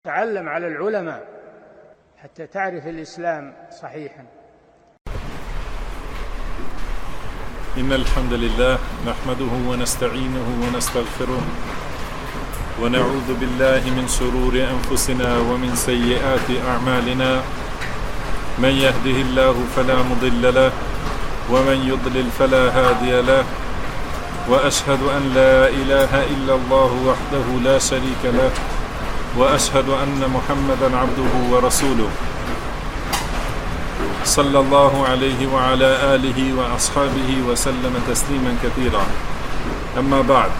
تعلم على العلماء حتى تعرف الإسلام صحيحا. إن الحمد لله نحمده ونستعينه ونستغفره ونعوذ بالله من شرور أنفسنا ومن سيئات أعمالنا. من يهده الله فلا مضل له ومن يضلل فلا هادي له، وأشهد أن لا إله إلا الله وحده لا شريك له، وأشهد أن محمدا عبده ورسوله صلى الله عليه وعلى آله وأصحابه وسلم تسليما كثيرا. أما بعد،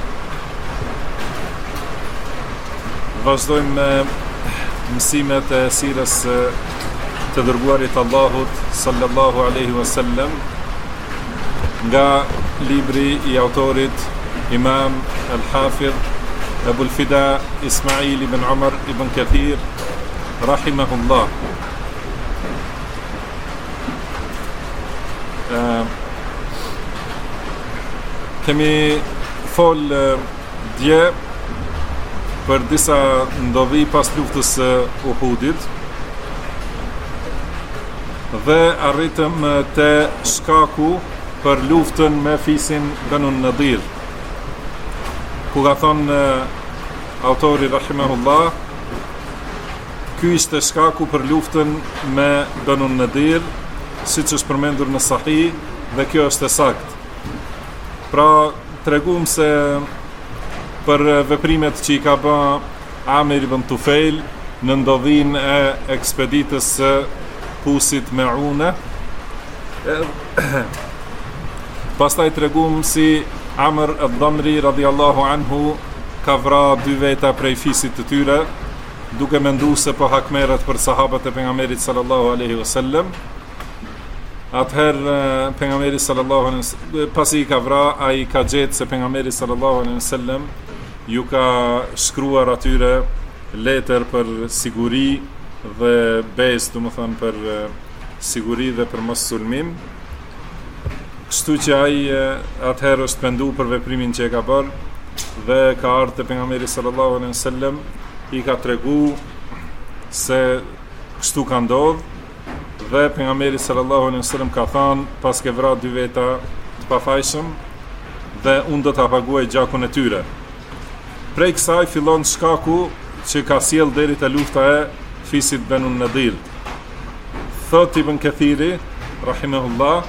vazhdojmë me mësimet e sirës të dërguarit Allahut sallallahu alaihi wasallam nga libri i autorit Imam al-Hafidh Abul Fida Ismail ibn Umar ibn Kathir rahimahullah. Kemi fol dje për disa ndodhi pas luftës së Uhudit dhe arritëm te shkaku për luftën me fisin Banu Nadir, ku ka thonë autori rahimahullah, ky ishte shkaku për luftën me Banu Nadir, siç është përmendur në Sahih, dhe kjo është e saktë. Pra, tregum se për veprimet që i ka bë Amir ibn Tufail në ndodhin e ekspeditës së Pusit me Une. Pastaj tregum si Amr ad-Damri radiallahu anhu ka vra 2 veta prej fisit të tyre, duke menduar se po hakmerret për sahabët e pejgamberit sallallahu alaihi wasallam. Atëherë pejgamberi sallallahu alaihi wasallam pasi i ka vra, ai ka gjetë se pejgamberi sallallahu alaihi wasallam ju ka shkruar atyre letër për siguri dhe besë, do të thonë për siguri dhe për mos sulmim. Kështu që ai atëherë është penduar për veprimin që e ka bërë dhe ka ardhur te pejgamberi sallallahu alaihi wasallam, i ka treguar se kështu ka ndodhur. Dhe pejgamberi sallallahu alaihi wasallam ka thënë, pas ke vrarë 2 veta të pafajshëm dhe unë do ta paguaj gjakun e tyre. Prej kësaj fillon shkaku që ka sjell deri te lufta e fisit Banu Nadir. Thot Ibn Kathiri rahimahullah,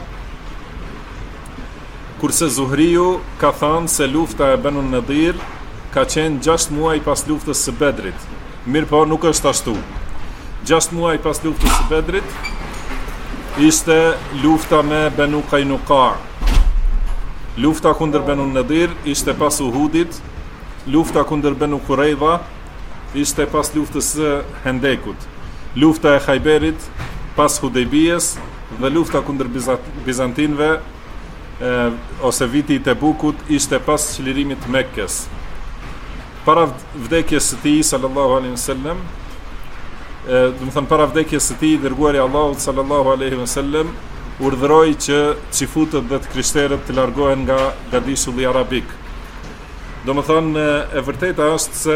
kurse Zuhriu ka thënë se lufta e Banu Nadir ka qenë 6 muaj pas luftës së Bedrit. Mirë po, nuk është ashtu. 6 muaj pas luftës së Bedrit ishte lufta me Banu Qaynuqa. Lufta kundër Banu Nadir ishte pas Uhudit. Lufta kundër Banu Quraidha ishte pas luftës së Hendekut. Lufta e Khajberit pas Hudejbijës dhe lufta kundër bizantinëve ose viti i Tebukut ishte pas çlirimit të Mekkës. Para vdekjes së tij sallallahu alaihi wasallam, do të thënë para vdekjes së tij, dërguari Allahut sallallahu alaihi wasallam urdhëroi që çifutët dhe të krishterët të largohen nga gadishulli arabik. Do të thënë, e vërteta është se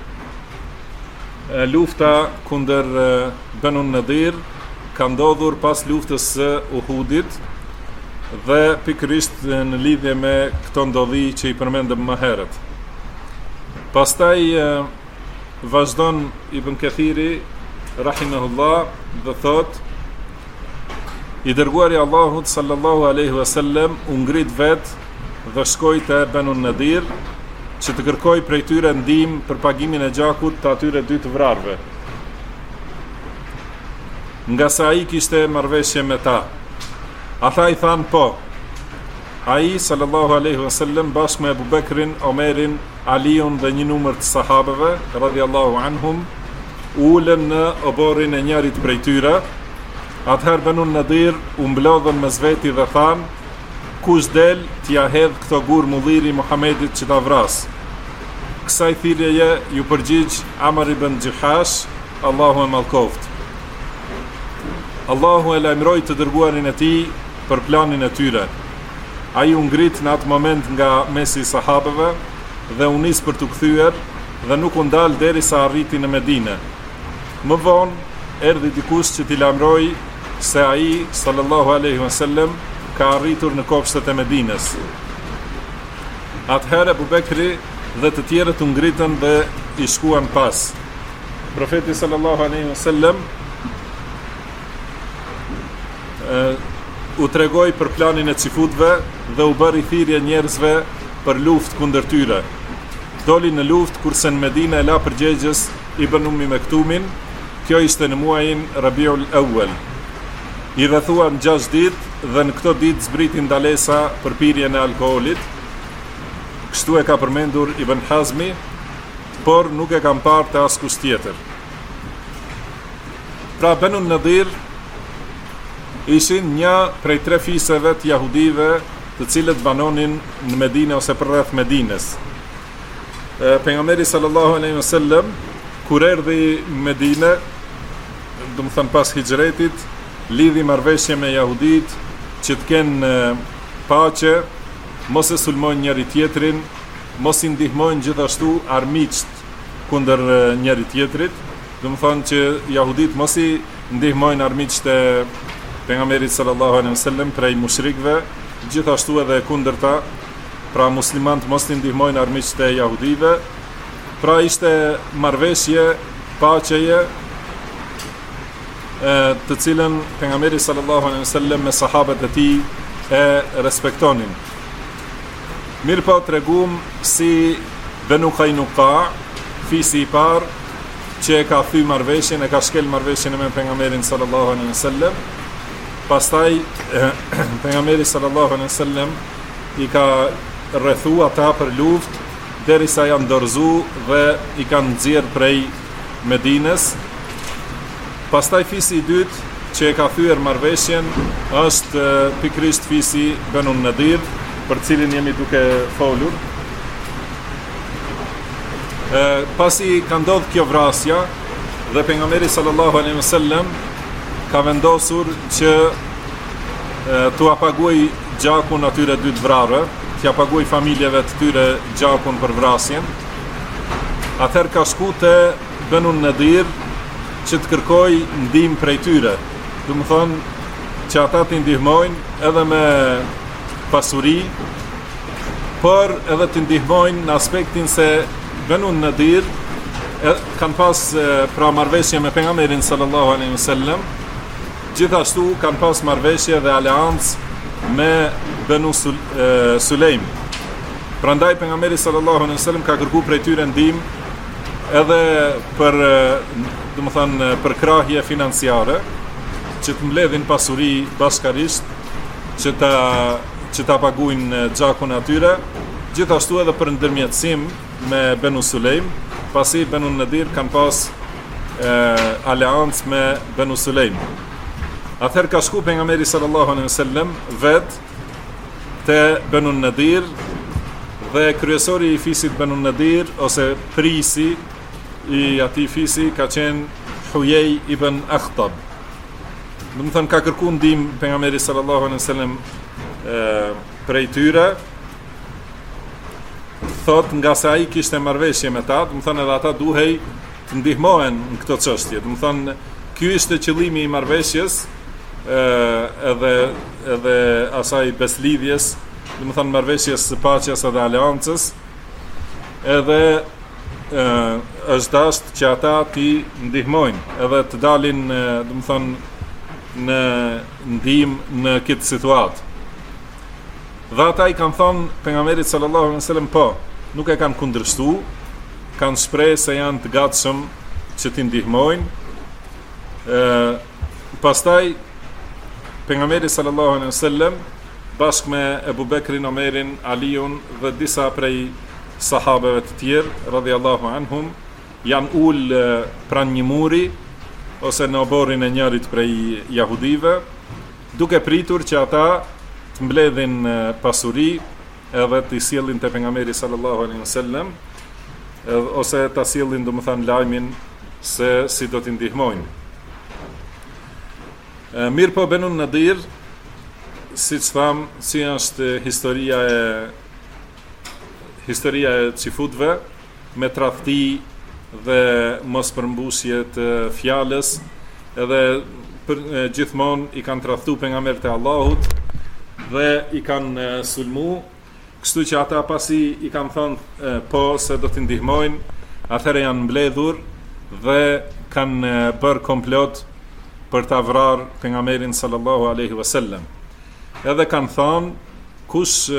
lufta kundër Banu Nadir ka ndodhur pas luftës së Uhudit dhe pikërisht në lidhje me këto ndodhi që i përmendëm më herët. Pastaj vazhdon Ibn Kathiri rahimahullah dhe thot, i dërguari Allahut sallallahu alaihi wasallam u ngrit vet dhe shkoi te Banu Nadir që të kërkoj prej tyre ndihmë për pagimin e gjakut të atyre 2 të vrarve, nga sa ai kishte marrëveshje me ta. Ata i thanë po. Ai sallallahu alaihi wasallam bashkë me Abu Bekrin, Omerin, Aliun dhe një numër të sahabeve radhiyallahu anhum ulën në oborrin e njërit prej tyre. Atëherë Banu Nadir u mblodhën mes veti dhe thanë, kush del t'ja hedh këto gur mulliri Muhamedit që ta vras. Kësaj thirrjeje ju përgjigj Amr ibn Jihash, Allahu e mallkoft. Allahu e lajmëroi të dërguarin e tij për planin e tyre. Ai u ngrit në atë moment nga mesi i sahabeve dhe u nis për të kthyer dhe nuk u ndal derisa arriti në Medinë. Më vonë erdhi dikush që t'i lajmëroi se ai sallallahu alaihi wasallam ka arritur në kopshtet e Medinës. Atëherë Abu Bekri dhe të tjerët u ngritën dhe i shkuan pas. Profeti sallallahu alaihi wasallam u tregoi për planin e xifutëve dhe u bëri thirrje njerëzve për luftë kundër tyre. Doli në luftë kurse në Medinë e la përgjegjës Ibn Ummi Mektumin. Kjo ishte në muajin Rabiul Awwal. I rrethuan 6 ditë dhe në këto ditë zbriti ndalesa për pirjen e alkoolit. Kështu e ka përmendur Ibn Hazmi, por nuk e kam parë të askush tjetër. Pra Banu Nadir ishin një prej 3 fiseve të jahudive të cilët banonin në Medinë ose përreth Medinës. Pejgamberi sallallahu alaihi wasallam kur erdhi në Medinë, do të thënë pas hijretit, lidhi marrëveshje me jahudit që të kenë paqe, mos e sulmojnë njëri tjetrin, mos i ndihmojnë gjithashtu armiqt kundër njëri tjetrit. Do të thonë që jahudit mos i ndihmojnë armiqt e pejgamberit sallallahu alaihi wasallam prej mushrikëve, gjithashtu edhe kundërta, pra muslimanët mos i ndihmojnë armiqt e jahudive. Pra ishte marrëveshje paqeje të cilën pejgamberi sallallahu alaihi wasallam me sahabët e tij e respektonin. Mirë po tregum si Banu Qaynuqa, fisi i parë që e ka thy marrëveshjen, e ka shkel marrëveshjen me pejgamberin sallallahu alaihi wasallam. Pastaj pejgamberi sallallahu alaihi wasallam i ka rrethu ata për luftë derisa janë dorëzu dhe i kanë nxjerr prej Medinës. Pastaj fisi i dytë që e ka thyer marrëveshjen është pikërisht fisi Banu Nadir, për cilin jemi duke folur. Pasi ka ndodhur kjo vrasja dhe pejgamberi sallallahu alaihi wasallam ka vendosur që t'u paguaj gjakun atyre 2 vrarëve, t'ia paguaj familjeve të tyre gjakun për vrasjen. Atëherë ka shku te Banu Nadir që të kërkoj ndihmë prej tyre. Do të thonë që ata t'i ndihmojnë edhe me pasuri, por edhe t'i ndihmojnë në aspektin se Banu Nadir kanë pas pra marrëveshje me pejgamberin sallallahu alaihi wasallam, gjithashtu kanë pas marrëveshje dhe aleancë me Banu Sulejm. Prandaj pejgamberi sallallahu alaihi wasallam ka kërkuar prej tyre ndihmë edhe për, do të thënë, për krahje financiare, që të mbledhin pasuri bashkarisht, që ta paguajnë gjakun atyre, gjithashtu edhe për ndërmjetësim me Banu Sulejm, pasi Banu Nadir kanë pas aleancë me Banu Sulejm. Atëherë ka shku pejgamberi sallallahu alaihi wasallam vet te Banu Nadir dhe kryesori i fisit Banu Nadir ose prisi i atij fisi ka qenë Huyej ibn Akhtab. Do të thënë ka kërkuar ndihmë pejgamberi sallallahu alaihi wasallam prej tyre. Thot nga se ai kishte marrëveshje me ta, do të thënë edhe ata duhej të ndihmohen në këtë çështje. Do të thënë ky ishte qëllimi i marrëveshjes, edhe asaj beslidhjes, do të thënë marrëveshjes së paqes edhe aleancës. Edhe është dashur që ata t'i ndihmojnë edhe të dalin, do të thënë në ndihmë në këtë situatë. Dhe ata i kanë thonë pejgamberit sallallahu alaihi wasallam po, nuk e kanë kundërshtu, kanë shprehë se janë të gatshëm që t'i ndihmojnë. Pastaj pejgamberi sallallahu alaihi wasallam bashkë me Ebu Bekrin, Omerin, Aliun dhe disa prej sahabeve të tjerë radhiyallahu anhum janë ulë pranë një muri ose në oborrin e njërit prej jahudive, duke pritur që ata të mbledhin pasuri edhe të sjellin te pejgamberi sallallahu alaihi wasallam, ose ta sjellin domethënë lajmin se si do t'i ndihmojnë. Mirë po Banu Nadir, siç tham, si është historia e xifutëve, me tradhti dhe mos përmbusje të fjalës, edhe gjithmonë i kanë tradhtu pejgamberët e Allahut dhe i kanë sulmu, kështu që ata pasi i kanë thënë po se do t'i ndihmojnë, atëherë janë mbledhur dhe kanë bërë komplot për ta vrarë pejgamberin sallallahu alaihi wasallam. Edhe kanë thënë kush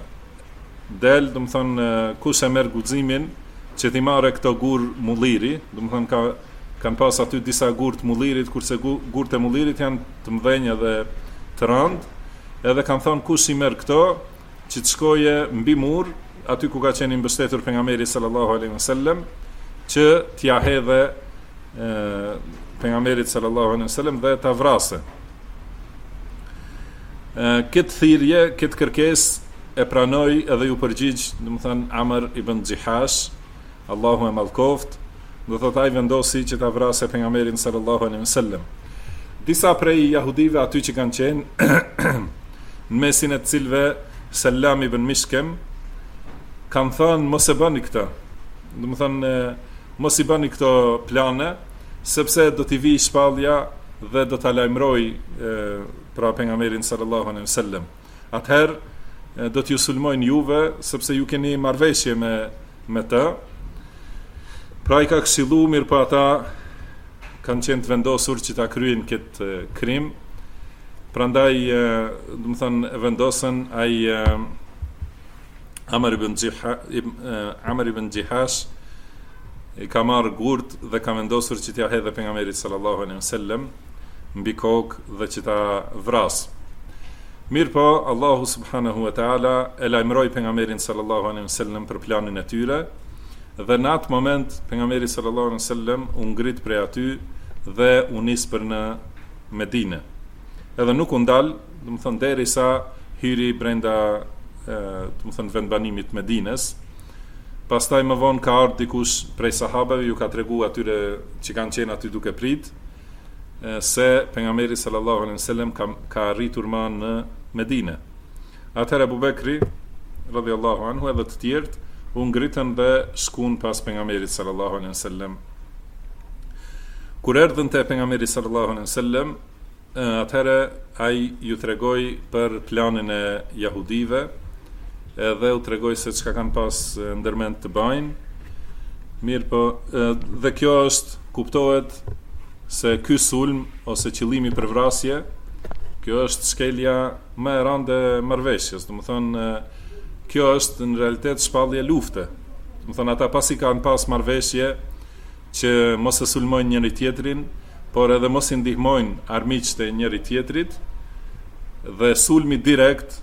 kush e merr guximin që t'i marrë këto gur mulliri, kanë pas aty disa gur të mullirit, kurse gurët e mullirit janë të mëdhenj dhe të rëndë, edhe kanë thënë kush i merr këto, që të shkoje mbi mur, aty ku ka qenë mbështetur pejgamberi sallallahu alaihi wasallam, që t'ia hedhe pejgamberit sallallahu alaihi wasallam dhe ta vrasë. Këtë thirrje, këtë kërkesë e pranoi edhe ju përgjigj, Amr ibn Gjihash, Allahu e mallkoft, do thot ai vendosi që ta vrasë pejgamberin sallallahu alaihi wasallam. Disa prej jahudive aty që kanë qenë në mesin e të cilëve Selam ibn Mishkem kanë thënë mos e bëni këtë. Mos i bëni këto plane, sepse do t'i vijë shpallja dhe do ta lajmëroj pra pejgamberin sallallahu alaihi wasallam. Atëherë do t'ju sulmojnë juve, sepse ju keni marrëveshje me të. Pra i ka këshillu, mirë pa ata kanë qenë të vendosur që ta kryejnë këtë krim. Prandaj, vendosën ai Amr ibn Gjihash i ka marrë gurt dhe ka vendosur që t'ja hedhe pejgamberit sallallahu alaihi wasallam mbi kokë dhe që ta vras. Mirë po, Allahu subhanahu wa ta'ala e lajmëroi pejgamberin sallallahu alaihi wasallam për planin e tyre, dhe në atë moment pejgamberi sallallahu alaihi wasallam u ngrit prej aty dhe u nis për në Medinë. Edhe nuk u ndal, derisa hyri brenda vendbanimit Medinës. Pastaj më vonë ka ardhur dikush prej sahabeve, ju ka treguar atyre që kanë qenë aty duke prit, se pejgamberi sallallahu alaihi wasallam ka arritur më në Medinë. Atëherë Abu Bekri radhiyallahu anhu edhe të tjerë u ngritën dhe shkuan pas pejgamberit sallallahu alaihi wasallam. Kur erdhën te pejgamberi sallallahu alaihi wasallam, atëherë ai ju tregoi për planin e jahudive, edhe u tregoi se çka kanë pas ndërmend të bëjnë. Mirë po, dhe kjo kuptohet se ky sulm ose qëllimi për vrasje, kjo është shkelja më e rëndë e marrëveshjes. Kjo është në realitet shpallje lufte. Ata pasi kanë pas marrëveshje që mos e sulmojnë njëri tjetrin, por edhe mos i ndihmojnë armiqtë e njëri tjetrit, dhe sulmi direkt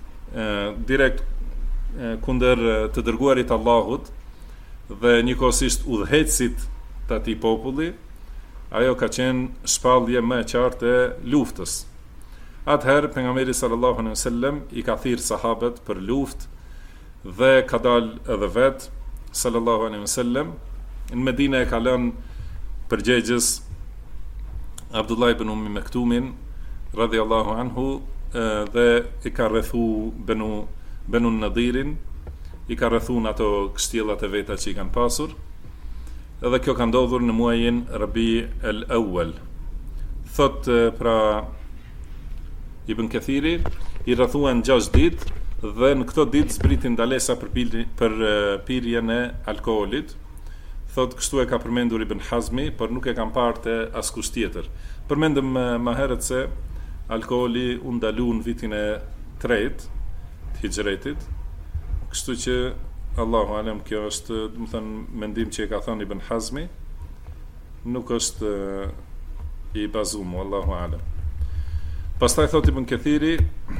kundër të dërguarit Allahut dhe njëkohësisht udhëheqësit të atij populli, ajo ka qenë shpallje më e qartë e luftës. Atëherë pejgamberi sallallahu alaihi wasallam i ka thirrë sahabët për luftë dhe ka dalë edhe vet sallallahu alaihi wasallam. Në Medinë e ka lënë përgjegjës Abdullah ibn Ummi Maktumin radhiyallahu anhu dhe i ka rrethu Banu Nadirin, i ka rrethun ato kështjellat e veta që i kanë pasur, edhe kjo ka ndodhur në muajin Rabi al-Awwal. Thot pra Ibn Kathiri, i rrethuan 6 ditë dhe në këto ditë zbritin ndalesa për pirjen e alkoolit. Thot kështu e ka përmendur Ibn Hazmi, por nuk e kam parë te askush tjetër. Përmendëm më herët se alkooli u ndalu në vitin e 3 të Hijretit, kështu që Allahu alem, kjo është, mendim që e ka thënë Ibn Hazmi, nuk është i bazuar, Allahu alem. Pastaj thot Ibn Kathiri,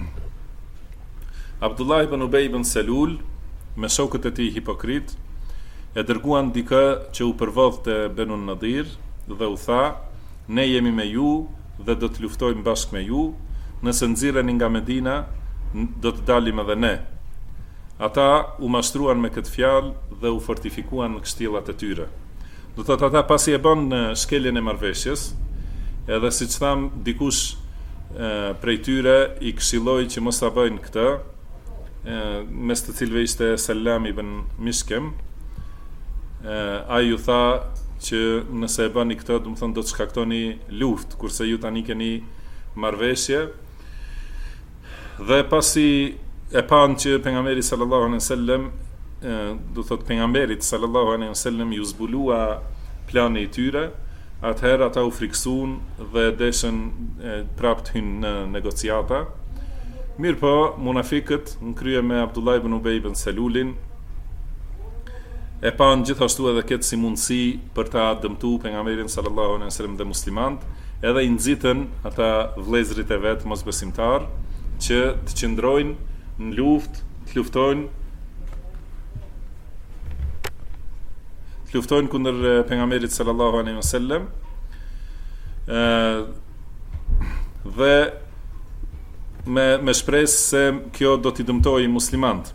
Abdullah ibn Ubej ibn Selul me shokët e tij hipokrit e dërguan dikë që u përvodh te Banu Nadir dhe u tha: ne jemi me ju dhe do të luftojmë bashkë me ju, nëse nxirreni nga Medina do të dalim edhe ne. Ata u mashtruan me këtë fjalë dhe u fortifikuan në kështjellat e tyre. Do thotë ata pasi e bën në shkeljen e marrëveshjes, edhe siç tham, dikush prej tyre i këshilloi që mos ta bëjnë këtë, mes të cilëve ishte Selam ibn Mishkem, ai ju tha që nëse e bani këtë, do të thonë do të shkaktoni luftë, kurse ju tani keni marrëveshje. Dhe pasi e pan që pejgamberi sallallahu alaihi wasallam, do thot pejgamberit sallallahu alaihi wasallam ju zbulua plani i tyre, atëherë ata u friksuan dhe deshën prapë hynë në negociata. Mirë po, munafikët në krye me Abdullah ibn Ubej ibn Selulin e pan gjithashtu edhe këtë si mundësi për ta dëmtu pejgamberin sallallahu alaihi wasallam dhe muslimant, edhe i nxitën ata vëllezërit e vet mosbesimtar që të qëndrojnë në luftë, të luftojnë kundër pejgamberit sallallahu alaihi wasallam, dhe me shpresë se kjo do t'i dëmtojë muslimant.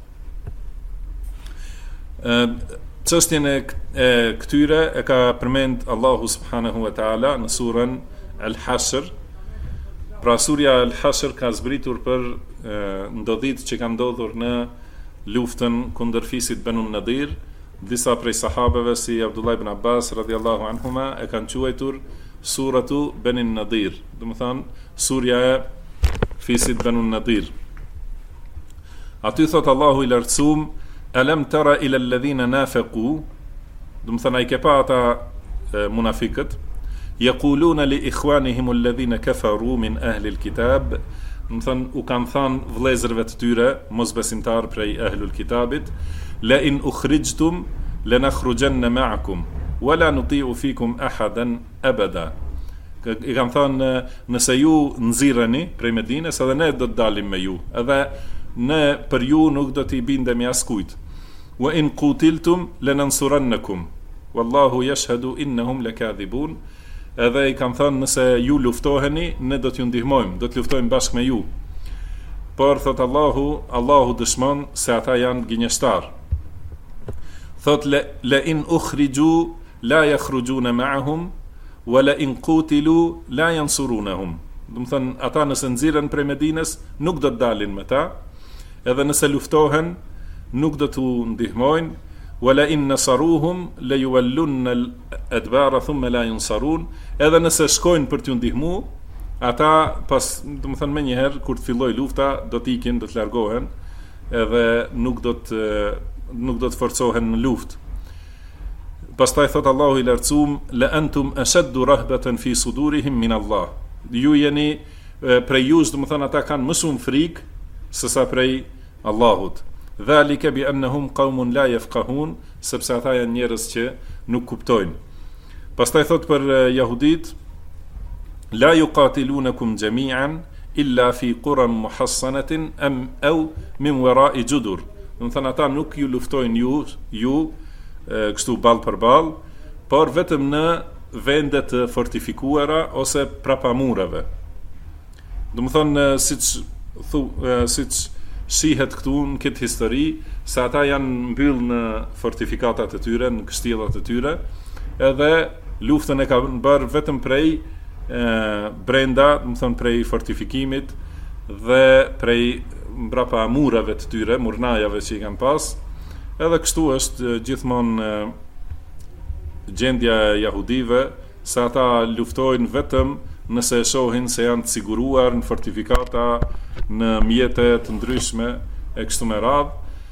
Çështjen e këtyre e ka përmend Allahu subhanahu wa taala në surën Al-Hashr. Pra surja Al-Hashr ka zbritur për ndodhit që kanë ndodhur në luftën kundër fisit Banu Nadir. Disa prej sahabeve si Abdullah ibn Abbas radhiyallahu anhuma e kanë quajtur suratu Bani Nadir, do të thonë surja e fisit Banu Nadir. Aty thot Allahu i lartësuam, alam tara ila alladhina nafaqu, do të thonë ai ke pa ata munafiqët, yaquluna li ikhwanihim alladhina kafaru min ahli alkitab, do të thonë u kanë thënë vëllezërve të tyre mosbesimtar prej ahlul kitabit, la in ukhrijtum lanakhrujanna ma'akum wala nuti'u fikum ahadan abada. I kanë thënë, nëse ju nxirreni prej Medinës, edhe ne do të dalim me ju, edhe ne për ju nuk do t'i bindemi askujt. Wa in qutiltum lanansurannakum wallahu yashhadu innahum lakadhibun. Edhe i kanë thënë, nëse ju luftoheni, ne do t'ju ndihmojmë, do të luftojmë bashkë me ju. Por thot Allahu dëshmon se ata janë gënjeshtar. Thot la in ukhriju la yakhrujuna ma'ahum wala in qutilu la yansurunahum. Do të thënë, ata nëse nxirren prej Medinës nuk do të dalin me ta, edhe nëse luftohen nuk do t'u ndihmojnë. Wala in nasaruhum la yuwallunna al-adbara thumma la yunsarun. Edhe nëse shkojnë për t'u ndihmu, ata pas, do të thënë, menjëherë kur të fillojë lufta do të ikin, do të largohen, edhe nuk do të forcohen në luftë. Pastaj thot Allahu i lartësuam, la antum ashaddu rahbatan fi sudurihim min Allah. Ju jeni prej jush, do të thënë, ata kanë më shumë frikë sesa prej Allahut. Dhalika bi annahum qaumun la yafqahun, sepse ata janë njerëz që nuk kuptojnë. Pastaj thot për jahudit, la yuqatilunakum jami'an illa fi quran muhassanatin am aw min wara'i judur. Do të thënë, ata nuk ju luftojnë ju kështu ball për ball, por vetëm në vende të fortifikuara ose prapa mureve. Do të thonë, siç shihet këtu në këtë histori, se ata janë mbyll në fortifikatat e tyre, në kështjellat e tyre, edhe luftën e kanë bërë vetëm prej brenda, do të thonë prej fortifikimit dhe prej mbrapa murave të tyre, murnajave që i kanë pas. Edhe kështu është gjithmonë gjendja e jahudive, se ata luftojnë vetëm nëse e shohin se janë të siguruar në fortifikata, në mjete të ndryshme e kështu me radhë.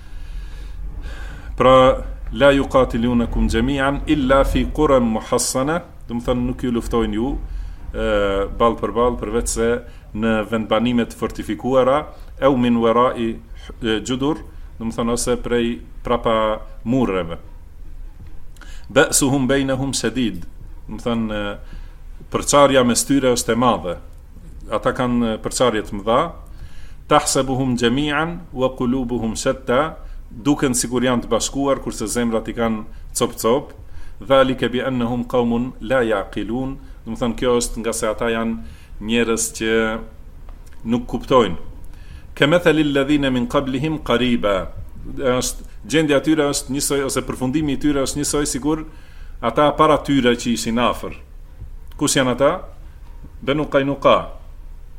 Pra, la yuqatilunakum jami'an illa fi quran muhassana, do të thënë nuk ju luftojnë ju ball për ball, përveç se në vendbanime të fortifikuara, au min wara'i judur, do të thënë ose prej prapa murreve. Ba'suhum bainahum shadid, do të thënë përçarja mes tyre është e madhe. Ata kanë përçarje të mëdha. Tahsabuhum jami'an wa qulubuhum shatta, duken sikur janë të bashkuar kurse zemrat i kanë cop-cop. Dhalika bi annahum qaumun la yaqilun, do të thënë kjo është nga se ata janë njerëz që nuk kuptojnë. Kamathali alladhina min qablihim qariba, gjendja e tyre është njësoj, ose përfundimi i tyre është njësoj sikur ata para tyre që ishin afër. Kush janë ata? Banu Qaynuqa.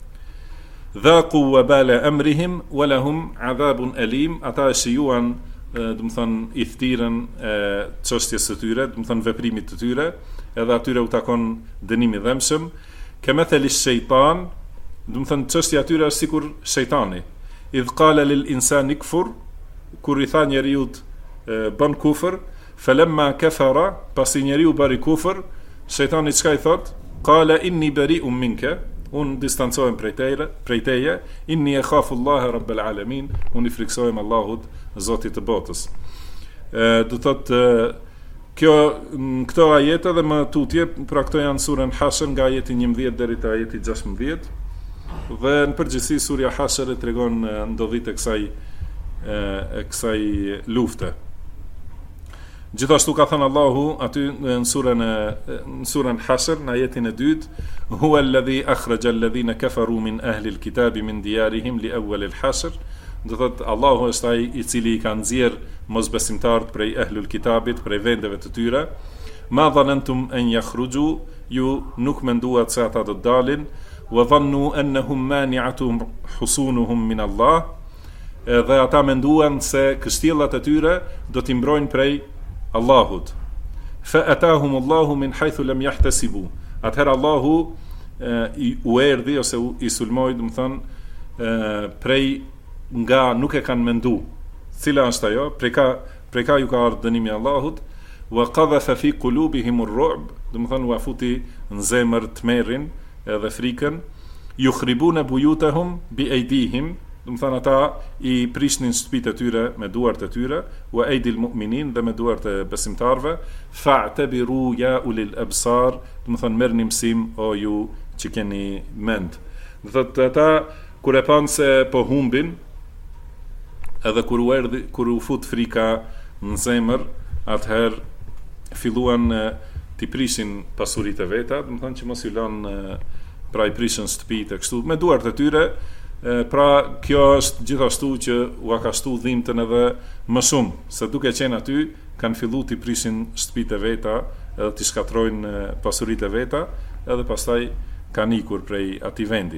Dhaqu wabala amrihim wa lahum adhabun alim, ata shijuan do të thonë i thtirën çështjes së tyre, do të thonë veprimit të tyre, edhe atyre u takon dënimi i dhëmshëm. Kemathali shejtan, do të thonë çështja e tyre është sikur shejtani. Idh qala lil insani kfur, kur i tha njeriu bën kufër, falamma kafara, pasi njeriu bëri kufër, shejtani çka i thot? Qala inni bari'un minka, unë distancohem prej teje, inni e khafu Allahe rabbel alamin, unë i friksohem Allahut, Zotit të botës. Do thot, këto ajete dhe më tutje, pra këto janë surën Hashr nga ajeti 11 deri te ajeti 16, dhe në përgjithësi surja Hashr e tregon ndodhit e kësaj lufte. Gjithashtu ka thënë Allahu aty në surën Hashr në ajetin e 2, huwa alladhi akhraja alladhina kafaru min ahli alkitabi min diyarihim li awwal alhashr, do thot Allahu është ai i cili i ka nxjerr mosbesimtarët prej ahlul kitabit, prej vendeve të tyre. Ma dhanantum an yakhruju, ju nuk menduat se ata do të dalin, wa dhannu annahum mani'atuhum husunuhum min Allah, dhe ata menduan se kështjellat e tyre do t'i mbrojnë prej Allahut. Fa atahum Allahu min haythu lam yahtasibu. Atëherë Allahu u erdhi ose i sulmoi, do të thonë prej nga nuk e kanë mendu. Cila është ajo? Prej ka ju ka ardhur dënimi i Allahut. Wa qadhafa fi qulubihim ar-ru'b, do të thonë u afuti në zemër tmerrin edhe frikën. Yukhribuna buyutahum bi aydihim, do të thonë ata i prishnin shtëpitë e tyre me duart e tyre, wa aydil mu'minin, dhe me duart e besimtarve. Fa'tabiru ya ulil absar, do të thonë merrni mësim o ju që keni mend. Do thotë ata kur e pan se po humbin, edhe kur u fut frika në zemër, atëherë filluan t'i prishin pasuritë e veta, do të thonë që mos i lënë pra i prishin shtëpitë e kështu me duart e tyre. Pra kjo është gjithashtu që u ka shtu dhimbtën edhe më shumë, se duke qenë aty kanë filluar t'i prishin shtëpitë e veta, edhe t'i shkatrojnë pasuritë e veta, edhe pastaj kanë ikur prej atij vendi.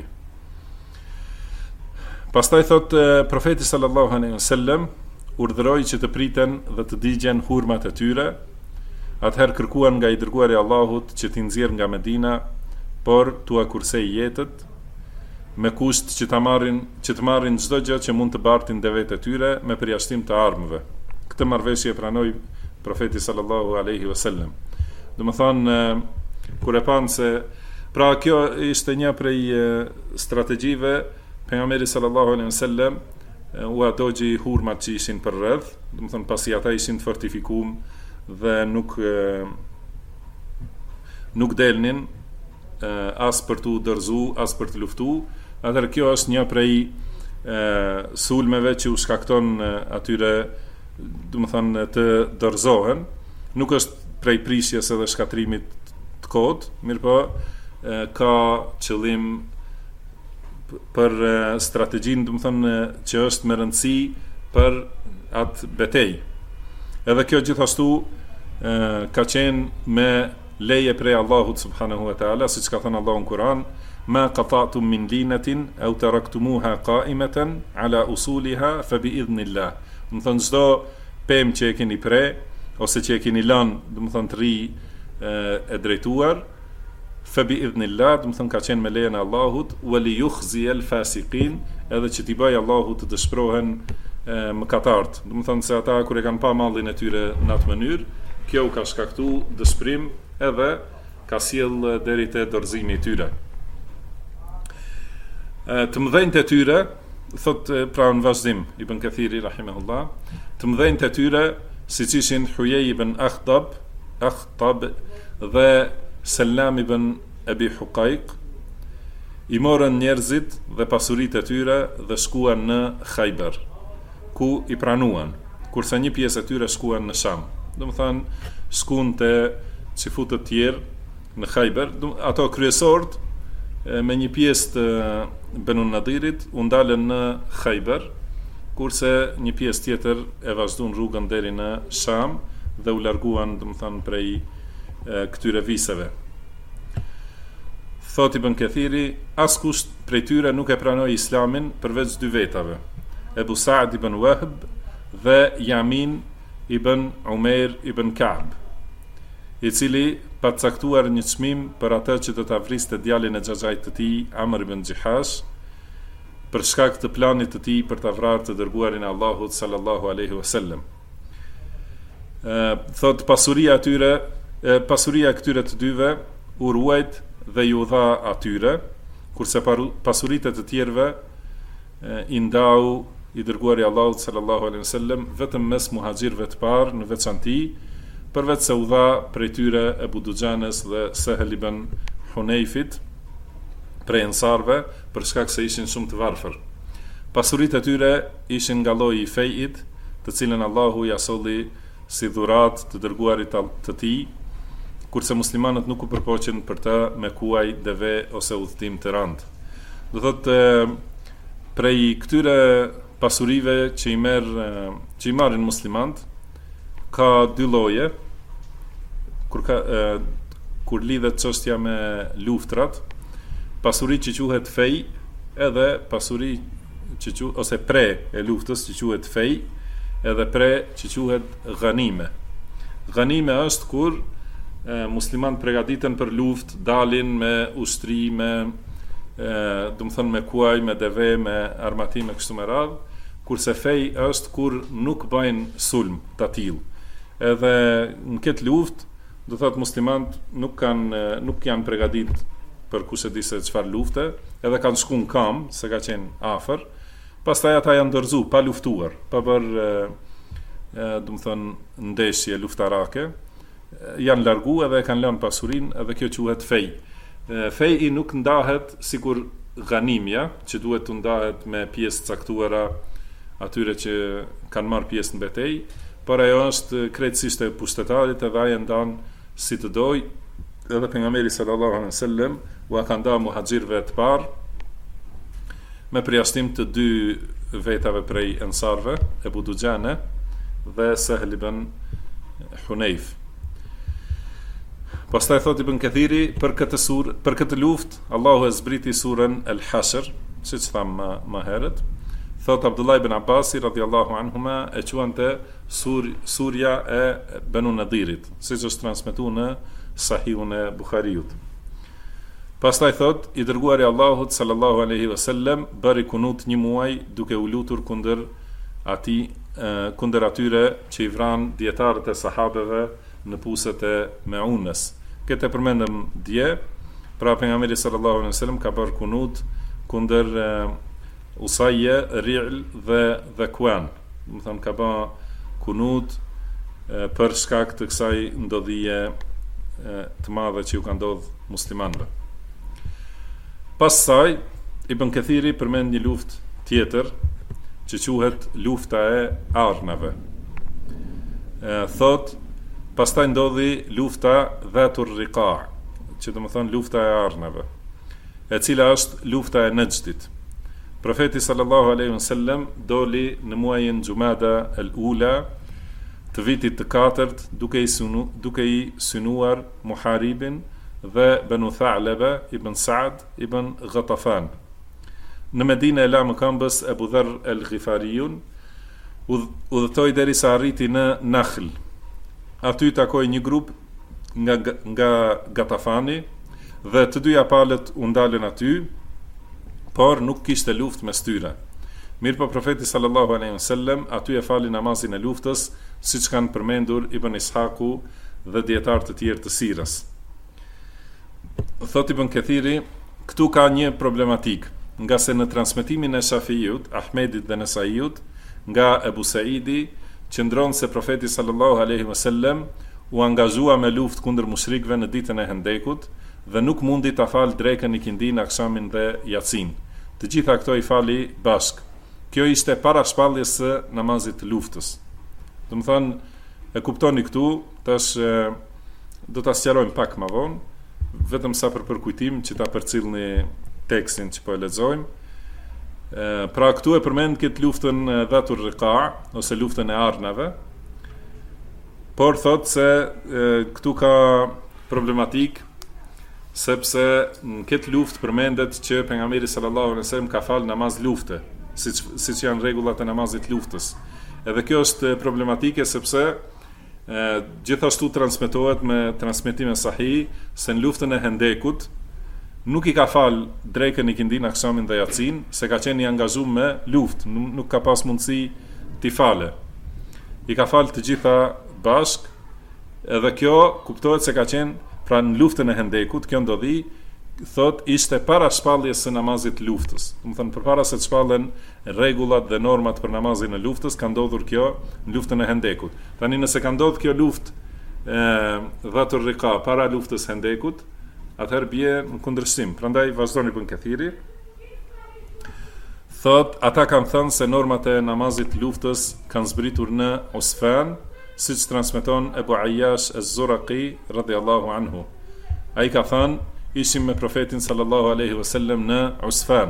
Pastaj thot profeti sallallahu alaihi wasallam urdhëroi që të priten dhe të digjen hurmat e tyre. Atëherë kërkuan nga i dërguari i Allahut që t'i nxjerr nga Medina, por t'u kursej jetët, me kusht që të marrin çdo gjë që mund të bartin devet e tyre me përjashtim të armëve. Këtë marrëveshje e pranoi profeti sallallahu alaihi wasallam. Domethënë kur e pan se pra kjo ishte një prej strategjive, pejgamberi sallallahu alaihi wasallam u adogji hurmat që ishin për rreth, domethënë pasi ata ishin fortifikuar dhe nuk delnin as për të dorëzu, as për të luftu. Atëherë kjo është një prej sulmeve që u shkakton atyre, domethënë të dorëzohen. Nuk është prej prishjes edhe shkatrimit të kohët, mirëpo ka qëllim për strategjinë, domethënë që është me rëndësi për atë betejë. Edhe kjo gjithashtu ka qenë me leje prej Allahut subhanahu wa ta'ala, siç ka thënë Allahu në Kur'an, ma qata'tum min linatin aw taraktumuha qa'imatan ala usuliha fa bi idhnillah. Do të thonë çdo pemë që e keni pre ose që e keni lënë, do të thonë të ri e drejtuar, fa bi idhnillah, do të thonë ka qenë me lejen e Allahut, wa li yukhzi al fasiqin, edhe që t'i bëj Allahu të dëshpërohen mëkatarët. Do të thonë se ata kur e kanë pa mallin e tyre në atë mënyrë, kjo u ka shkaktu dëshpërim edhe ka sjell deri te dorëzimi i tyre. Të mëdhenjtë e tyre, thot pra në vazhdim Ibn Kathiri rahimahullah, të mëdhenjtë e tyre siç ishin Huyej ibn Akhtab dhe Selam ibn Abi Huqaiq, i morën njerëzit dhe pasuritë e tyre dhe shkuan në Khaybar, ku i pranuan, kurse një pjesë e tyre shkuan në Sham. Domethënë shkuan te çifutët të tjerë në Khaybar, ato kryesorët me një pjesë të Banu Nadirit u ndalën në Khaybar, kurse një pjesë tjetër e vazhduan rrugën deri në Sham dhe u larguan, domethënë prej këtyre viseve. Thot Ibn Kathiri, askush prej tyre nuk e pranoi Islamin përveç dy vetave, Ebu Sa'd ibn Wahb dhe Yamin ibn Umair ibn Ka'b, i cili pa caktuar një çmim për atë që do ta vriste djalin e xhaxhait të tij Amr ibn Jihash për shkak të planit të tij për ta vrarë të dërguarin e Allahut sallallahu alaihi wasallam. Thot pasuria e këtyre të dyve u ruajt dhe ju dha atyre, kurse pasuritë të tjerëve i ndau i dërguari i Allahut sallallahu alaihi wasallam vetëm mes muhaxhirëve të parë në veçanti, përveç se u dha prej tyre Ebu Duxhanes dhe Sehel ibn Hunayfit prej ensarve, për shkak se ishin shumë të varfër. Pasuritë e tyre ishin nga lloji i fejit, të cilën Allahu ja solli si dhurat të dërguarit të tij, kurse muslimanët nuk u përpoqen për të me kuaj, deve ose udhtim të rand. Do thotë prej këtyre pasurive që i marrin muslimanët ka dy lloje. Kur lidhet çështja me luftrat, pasuri që quhet fej, edhe pasuri që ose pre e luftës që quhet fej, edhe pre që quhet ghanime. Ghanime është kur muslimanët përgatiten për luftë, dalin me ushtri, me kuaj, me deve, me armatime kështu me radhë, kurse fej është kur nuk bëjnë sulm të tillë. Edhe në këtë luftë, do thotë muslimanët nuk janë përgatit për kush e di se çfarë lufte, edhe kanë shku në kam, se ka qenë afër. Pastaj ata janë dorëzu pa luftuar, pa bërë ndeshje luftarake, janë largu edhe kanë lënë pasurinë, edhe kjo quhet fej. Feji nuk ndahet sikur ghanimja, që duhet të ndahet me pjesë caktuara atyre që kanë marrë pjesë në betejë, por ajo është krejtësisht e pushtetarit, edhe ai ndan si të doj, edhe pejgamberi sallallahu alaihi wasallam u ka nda muhaxhirëve të parë me përjashtim të dy vetave prej ensarve, Ebu Duxhane dhe Sehel ibn Hunayf. Pastaj thot Ibn Kathiri për këtë luftë Allahu e zbriti surën Al-Hashr, siç tham më herët. Thot Abdullah ibn Abbasi radhiyallahu anhuma e quante surja e Banu Nadhirit, siç është transmetuar në Sahihun e Buhariut. Pastaj thot i dërguari i Allahut sallallahu alaihi wasallam bëri kunut një muaj duke u lutur kundër atyre që i vran dietarët e sahabeve në puset e Meunës. Këtë e përmendëm dje, pra pejgamberi sallallahu alaihi wasallam ka bërë kunut kundër Usajje, Ri'l dhe Dhakwan. Do të them ka bërë kunut për shkak të kësaj ndodhije të madhe që ju ka ndodhur muslimanëve. Pas saj, Ibn Kathiri përmend një luftë tjetër që quhet lufta e arnave. Thot, pastaj ndodhi lufta Dhatur Riqa', që do të thonë lufta e arnave, e cila është lufta e Najdit. Profeti sallallahu alaihi wasallam doli në muajin Jumada al-Ula të vitit të 4 duke i synuar Muharibin dhe Banu Tha'laba ibn Sa'd ibn Ghatafan. Në Medinë e la më këmbës Abu Dharr al-Ghifariun, udhëtoi derisa arriti në Nakhl. Aty takoi një grup nga Ghatafani dhe të dyja palët u ndalën aty, por nuk kishte luftë mes tyre. Mirëpo profeti sallallahu alaihi wasallam aty e fali namazin e luftës, siç kanë përmendur Ibn Ishaku dhe dietar të tjerë të sirës. Thot Ibn Kathiri, këtu ka një problematik, nga se në transmetimin e Shafiut, Ahmedit dhe Nesaiut, nga Ebu Saidi, qëndron se profeti sallallahu alaihi wasallam u angazhua me luftë kundër mushrikëve në ditën e Hendekut dhe nuk mundi ta falë drekën, ikindin, akshamin dhe yatsin. Të gjitha këto i fali bashk. Kjo ishte para shpalljes së namazit të luftës. Do të thonë, e kuptoni këtu, tash do ta sqarojmë pak më vonë, vetëm sa për përkujtim që ta përcillni tekstin që po e lexojmë. Pra këtu e përmend këtë luftën Dhatur Riqa' ose luftën e arnave. Por thot se këtu ka problematik, sepse në këtë luftë përmendet që pejgamberi sallallahu alaihi wasallam ka fal namaz lufte, siç janë rregullat e namazit luftës. Edhe kjo është problematike sepse gjithashtu transmetohet me transmetime sahih se në luftën e Hendekut nuk i ka fal drekën, ikindin, akşamin dhe yatsin, se ka qenë i angazhuar me luftë, nuk ka pas mundësi t'i fale. I ka fal të gjitha bashk, edhe kjo kuptohet se ka qenë pra në luftën e Hendekut, kjo ndodhi thot ishte para shpalljes së namazit luftës. Do të thënë përpara se të shpallen rregullat dhe normat për namazin e luftës, ka ndodhur kjo në luftën e Hendekut. Tani nëse ka ndodhur kjo luftë Dhatur Riqa para luftës Hendekut, atëherë bie në kundërshtim. Prandaj vazhdoni Ibn Kathiri. Thot ata kanë thënë se normat e namazit luftës kanë zbritur në Usfan, siç transmeton Ebu Ayyash az-Zuraqi radhiyallahu anhu. Ai ka thënë ishim me profetin sallallahu alaihi wasallam në Usfan.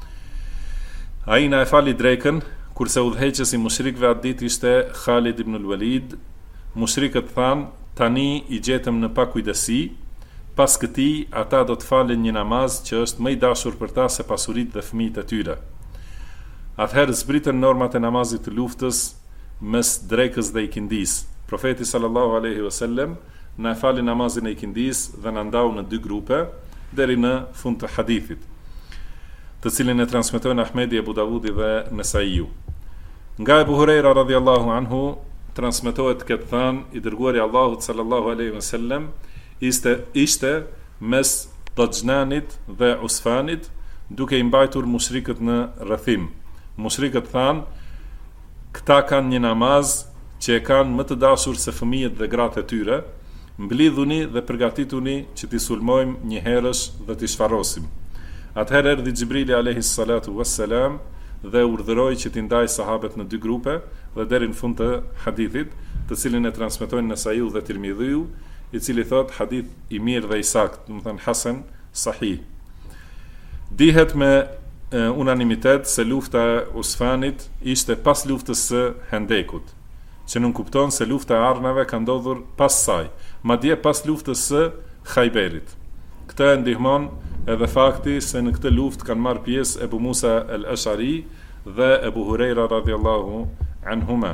Ai na e fali drekën, kurse udhëheqësi mushrikëve atë ditë ishte Khalid ibn al-Walid. Mushrikët thanë, tani i gjetëm në pakujdesi, pas këtij ata do të falen një namaz që është më i dashur për ta se pasuritë dhe fëmijët e tyre. Atëherë zbritën normat e namazit të luftës mes drekës dhe ikindis. Profeti sallallahu alaihi wasallam na fali namazin e ikindis dhe na ndau në dy grupe deri në fund të hadithit, të cilin e transmetojnë Ahmedi, Abu Davudi dhe Nesaiu. Nga Ebu Hurajra radhiyallahu anhu transmetohet këtë thënë i dërguari Allahut sallallahu alaihi wasallam ishte mes Dajnanit dhe Usfanit, duke i mbajtur mushrikët në rrethim. Mushrikët thanë, këta kanë një namaz që e kanë më të dashur se fëmijët dhe gratë e tyre, mblidhuni dhe përgatituni që t'i sulmojmë një herësh dhe t'i shfarosim. Atëherë erdhi Xhibrili alayhi salatu wassalam dhe urdhëroi që t'i ndaj sahabët në dy grupe dhe deri në fund të hadithit, të cilin e transmetojnë Nesaiu dhe Tirmidhiu, i cili thot hadith i mirë dhe i saktë, do të thënë hasan sahih. Dihet me unanimitet se lufta e Usfanit ishte pas luftës së Hendekut, që nuk kupton se lufta e arnave ka ndodhur pas saj, madje pas luftës së Khajberit. Këtë e ndihmon edhe fakti se në këtë luftë kanë marrë pjesë Ebu Musa al-Ash'ari dhe Ebu Hurajra radhiyallahu anhuma.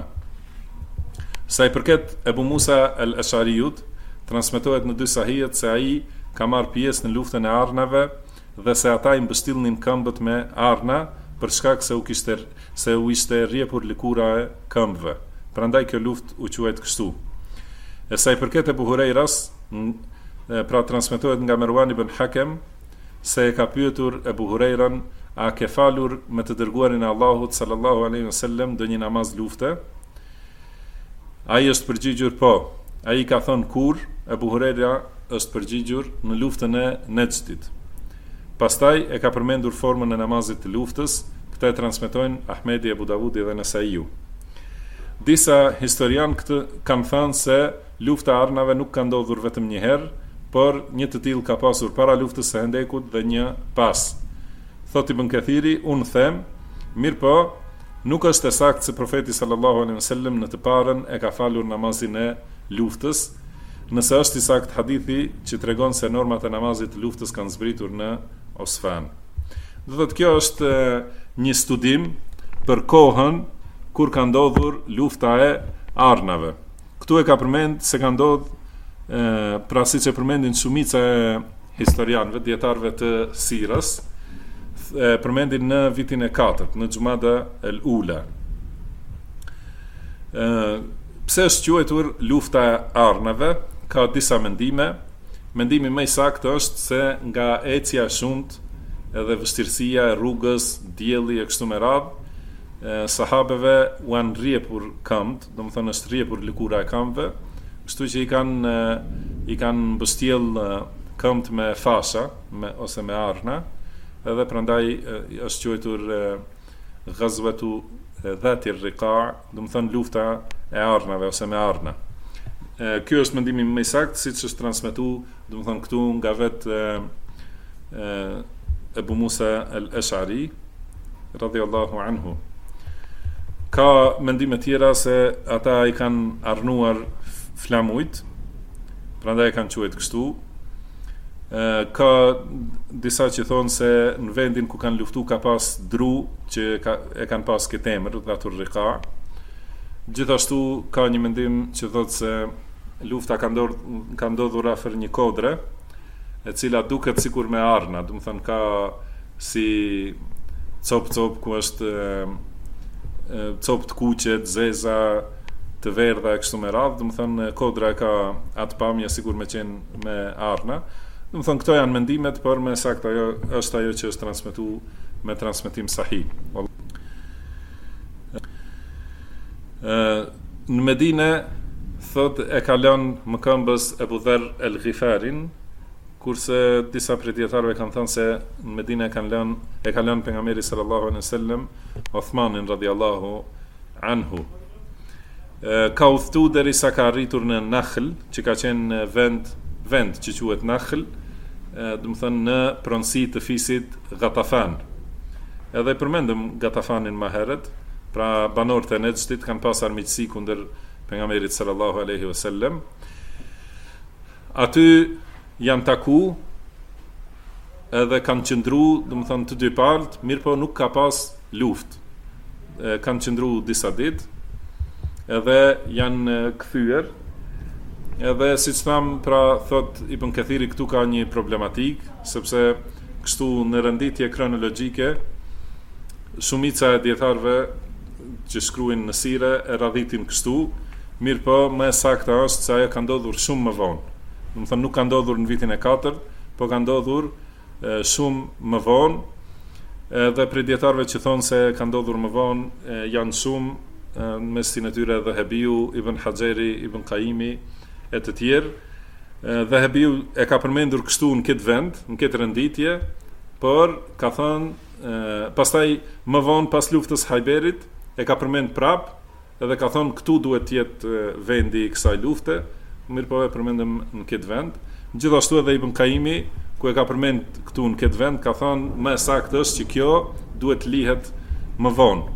Sa i përket Ebu Musa al-Ash'ariut, transmetohet në dy sahihet se ai ka marrë pjesë në luftën e arnave dhe se ata i mbështillnin këmbët me arna për shkak se u ishte rrjepur lëkura e këmbëve. Prandaj kjo luftë u quajt kështu. E sa i përket Ebu Hurajras, pra transmetohet nga Marwan ibn Hakem se e ka pyetur Ebu Hurajran, a ke falur me të dërguarin e Allahut sallallahu alaihi wasallam do një namaz lufte? Ai është përgjigjur po. Ai ka thënë kur? Ebu Hurajra është përgjigjur në luftën e Nejdit. Pastaj e ka përmendur formën e namazit të luftës, këtë e transmetojnë Ahmedi, Abu Davudi dhe Nesaiu. Disa historian këtë kanë thënë se lufta e arnave nuk ka ndodhur vetëm një herë, por një të tillë ka pasur para luftës së Hendekut dhe një pas. Thot Ibn Kathiri, unë them, mirë po, nuk është e saktë se profeti sallallahu alaihi wasallam në të parën e ka falur namazin e luftës, nëse është i saktë hadithi që tregon se normat e namazit të luftës kanë zbritur në Usfan. Do të thotë kjo është një studim për kohën kur ka ndodhur lufta e arnave. Këtu e ka përmend se ka ndodhur pra siç e përmendin shumica e historianëve, dietarëve të sirës, përmendin në vitin e 4, në Xumada el-Ula. Pse është quajtur lufta e arnave? Ka disa mendime. Mendimi më i saktë është se nga ecja e shumt edhe vështirësia e rrugës, dielli e kështu me radhë, sahabeve u anë rrjepur këmbët, do të thonë është rrjepur lëkura e këmbëve, kështu që i kanë mbështjell këmbët me fasha ose me arna, edhe prandaj është quajtur Ghazwatu Dhatir Riqa, do të thonë lufta e arnave ose me arna. Ky është mendimi më i saktë, siç është transmetuar, do të thonë këtu nga vetë Ebu Musa al-Ash'ari radhiyallahu anhu. Ka mendime tjera se ata i kanë arnuar flamujt, prandaj kanë quajtur kështu. Ka disa që thonë se në vendin ku kanë luftu ka pas dru që e kanë pas këtë emër, Dhatur Riqa. Gjithashtu ka një mendim që thotë se lufta ka ndodhur afër një kodre, e cila duket sikur me arna, do të thënë ka si cop ku është cop të kuqe, të zeza, të verdha e kështu me radhë, do të thënë kodra ka atë pamje sikur me qenë me arna. Do të thënë këto janë mendimet, por me saktë ajo është ajo që është transmetuar me transmetim sahih. Në Medinë thot e ka lënë mëkëmbës Ebu Dherr el-Ghifarin, kurse disa prej dietarëve kanë thënë se në Medinë e ka lënë pejgamberi sallallahu alaihi wasallam Uthmanin radhiyallahu anhu. Ka udhëtu derisa ka arritur në Nakhl, që ka qenë vend që quhet Nakhl, do të thënë në pronësi të fisit Ghatafan. Edhe përmendëm Gatafanin më herët, pra banorët e Nejdit kanë pas armiqësi kundër pejgamberit sallallahu alaihi wasallam. Aty janë taku edhe kanë qëndru, do të thënë të dy palët, mirë po nuk ka pas luftë. Kanë qëndru disa ditë, edhe janë kthyer. Edhe siç tham, pra thot Ibn Kathiri këtu ka një problematik, sepse kështu në renditje kronologjike shumica e dietarëve që shkruajnë në sire e radhitin kështu, mirë po më saktë është se ajo ka ndodhur shumë më vonë. Do të thënë nuk ka ndodhur në vitin e 4, po ka ndodhur shumë më vonë. Edhe prej dietarëve që thonë se ka ndodhur më vonë janë shumë, në mesin e tyre Dhahabiu, Ibn Hajeri, Ibn Qayyimi e të tjerë. Dhahabiu e ka përmendur kështu në këtë vend, në këtë renditje, por ka thënë pastaj më vonë pas luftës Hajberit e ka përmend prap, edhe ka thonë këtu duhet të jetë vendi i kësaj lufte, mirë po e përmendëm në këtë vend. Gjithashtu edhe Ibn Qayyimi, ku e ka përmend këtu në këtë vend, ka thonë më saktë është që kjo duhet lihet më vonë.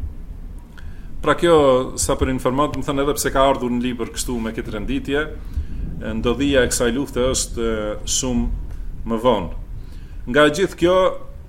Pra kjo, sa për informat, më thënë edhe pse ka ardhur në libër kështu me këtë renditje, ndodhia e kësaj lufte është shumë më vonë. Nga gjithë kjo,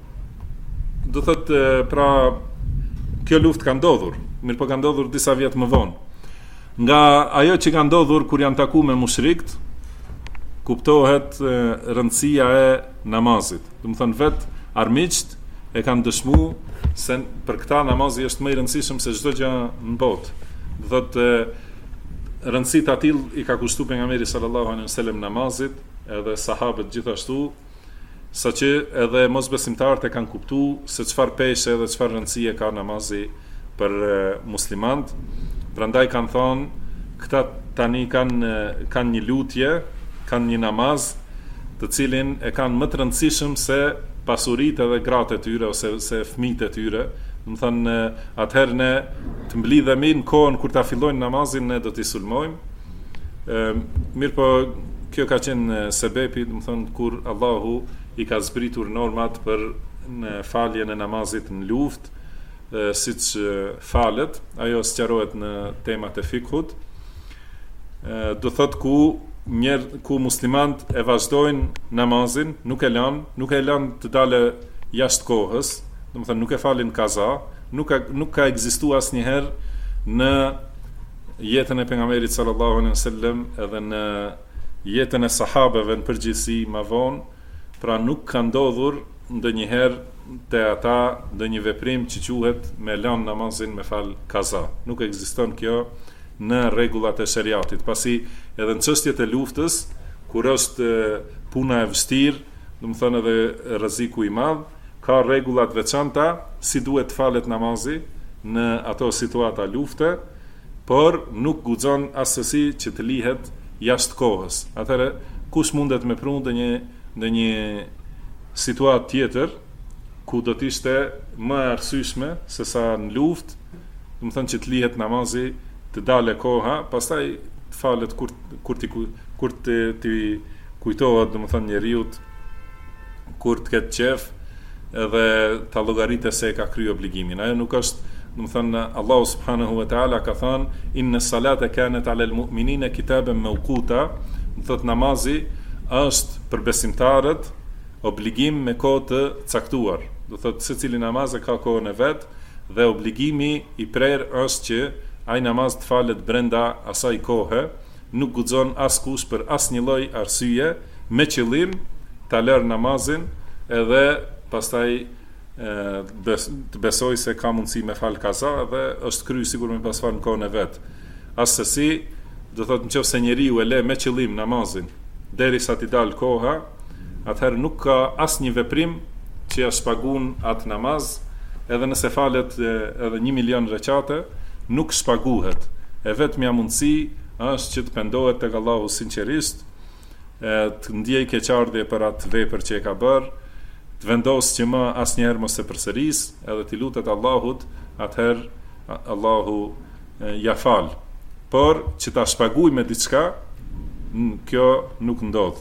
do thotë, pra kjo luftë ka ndodhur, mirë po ka ndodhur disa vjet më vonë. Nga ajo që ka ndodhur kur janë taku me mushrikët, kuptohet rëndësia e namazit. Do të thënë vetë armiqt e kanë dëshmu se për këta namazi është më i rëndësishëm se çdo gjë në botë. Do thotë rëndësitë atill i ka kushtuar pejgamberi sallallahu alaihi wasallam namazit, edhe sahabët gjithashtu, saqë edhe mosbesimtarët e kanë kuptuar se çfarë peshe dhe çfarë rëndësie ka namazi për muslimanët. Prandaj kanë thonë këta tani kanë një lutje, kanë një namaz, të cilin e kanë më të rëndësishëm se pasuritë edhe gratë e tyre ose se fëmijët e tyre. Do të thënë atëherë ne të mblidhemi në kohën kur ta fillojnë namazin, ne do t'i sulmojmë. Mirë po kjo ka qenë sebepi, do të thënë kur Allahu i ka zbritur normat për në faljen e namazit në luftë, siç falet, ajo sqarohet në temat e fikhut. Do thotë ku muslimant e vazhdojnë namazin, nuk e lanë të dalë jashtë kohës, do të thënë nuk e falin kaza, nuk ka ekzistuar asnjëherë në jetën e pejgamberit sallallahu alaihi wasallam edhe në jetën e sahabeve në përgjithësi më vonë, pra nuk ka ndodhur ndonjëherë te ata ndonjë veprim që quhet me lanë namazin me fal kaza. Nuk ekziston kjo në rregullat e shariatit, pasi edhe në çështjet e luftës, kur është puna e vështirë, do të thënë edhe rreziku i madh, ka rregulla të veçanta si duhet të falet namazi në ato situata lufte, por nuk guxon asesi që të lihet jashtë kohës. Atëherë kush mundet me prunë ndonjë situatë tjetër ku do të ishte më e arsyeshme se sa në luftë, do të thënë që të lihet namazi, të dalë koha, pastaj të falet kur ti kujtohet, do të thënë njeriu kur të ketë qef edhe ta llogaritë se e ka kryer obligimin. Ajo nuk është, do të thënë Allahu subhanahu wa taala ka thënë inna salata kanat ala almu'minina kitaban mawquta, do thotë namazi është për besimtarët obligim me kohë të caktuar. Do thotë secili namaz ka kohën e vet dhe obligimi i prerë është që ai namaz të falet brenda asaj kohe, nuk guxon askush për asnjë lloj arsye me qëllim ta lër namazin edhe pastaj të besoj se ka mundësi me fal kaza dhe është kry sigur me pas fal në kohën e vet. Asesi, do thotë nëse njeriu e le me qëllim namazin derisa t'i dal koha, atëherë nuk ka asnjë veprim që ja shpagun atë namaz, edhe nëse falet edhe 1 milion recate, nuk shpaguhet. E vetmja mundësi është që të pendohet tek Allahu sinqerisht, të ndjej keqardhje për atë vepër që e ka bërë, të vendosë që më asnjëherë mos e përsëris, edhe t'i lutet Allahut, atëherë Allahu ja fal. Por që ta shpaguj me diçka, kjo nuk ndodh.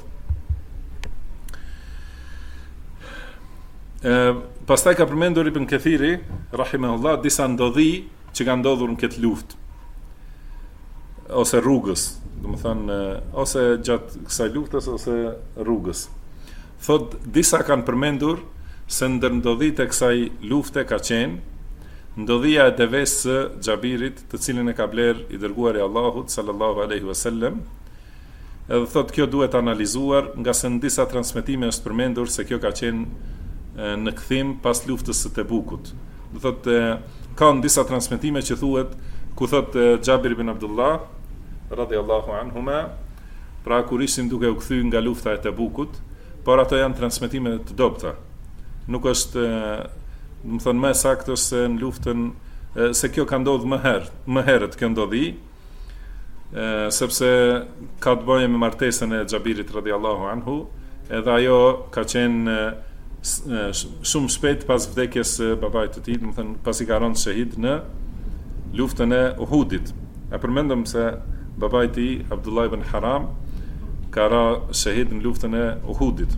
Pastaj ka përmendur Ibn Kathiri rahimahullah disa ndodhi që kanë ndodhur në këtë luftë ose rrugës, domethënë ose gjatë kësaj luftës ose rrugës. Thot disa kanë përmendur se ndër ndodhitë e kësaj lufte ka qenë ndodhia e devës së Xhabirit, të cilin e ka bler i dërguari i Allahut sallallahu alaihi wasallam. Edhe thot kjo duhet analizuar, nga se në disa transmetime është përmendur se kjo ka qenë në kthim pas luftës së Tebukut. Do thotë ka në disa transmetime që thuhet ku thotë Xhabir ibn Abdullah radhiyallahu anhuma, pra kur ishin duke u kthyer nga lufta e Tebukut, por ato janë transmetime të dobta. Nuk është, do të thonë më saktë se në luftën se kjo ka ndodhur më herët kjo ndodhi, sepse ka të bëjë me martesën e Xhabirit radhiyallahu anhu, edhe ajo ka qenë shumë shpejt pas vdekjes së babait të tij, do të thënë pasi ka rënë shahid në luftën e Uhudit. E përmendëm se babai i tij Abdullah ibn Haram ka rënë shahid në luftën e Uhudit.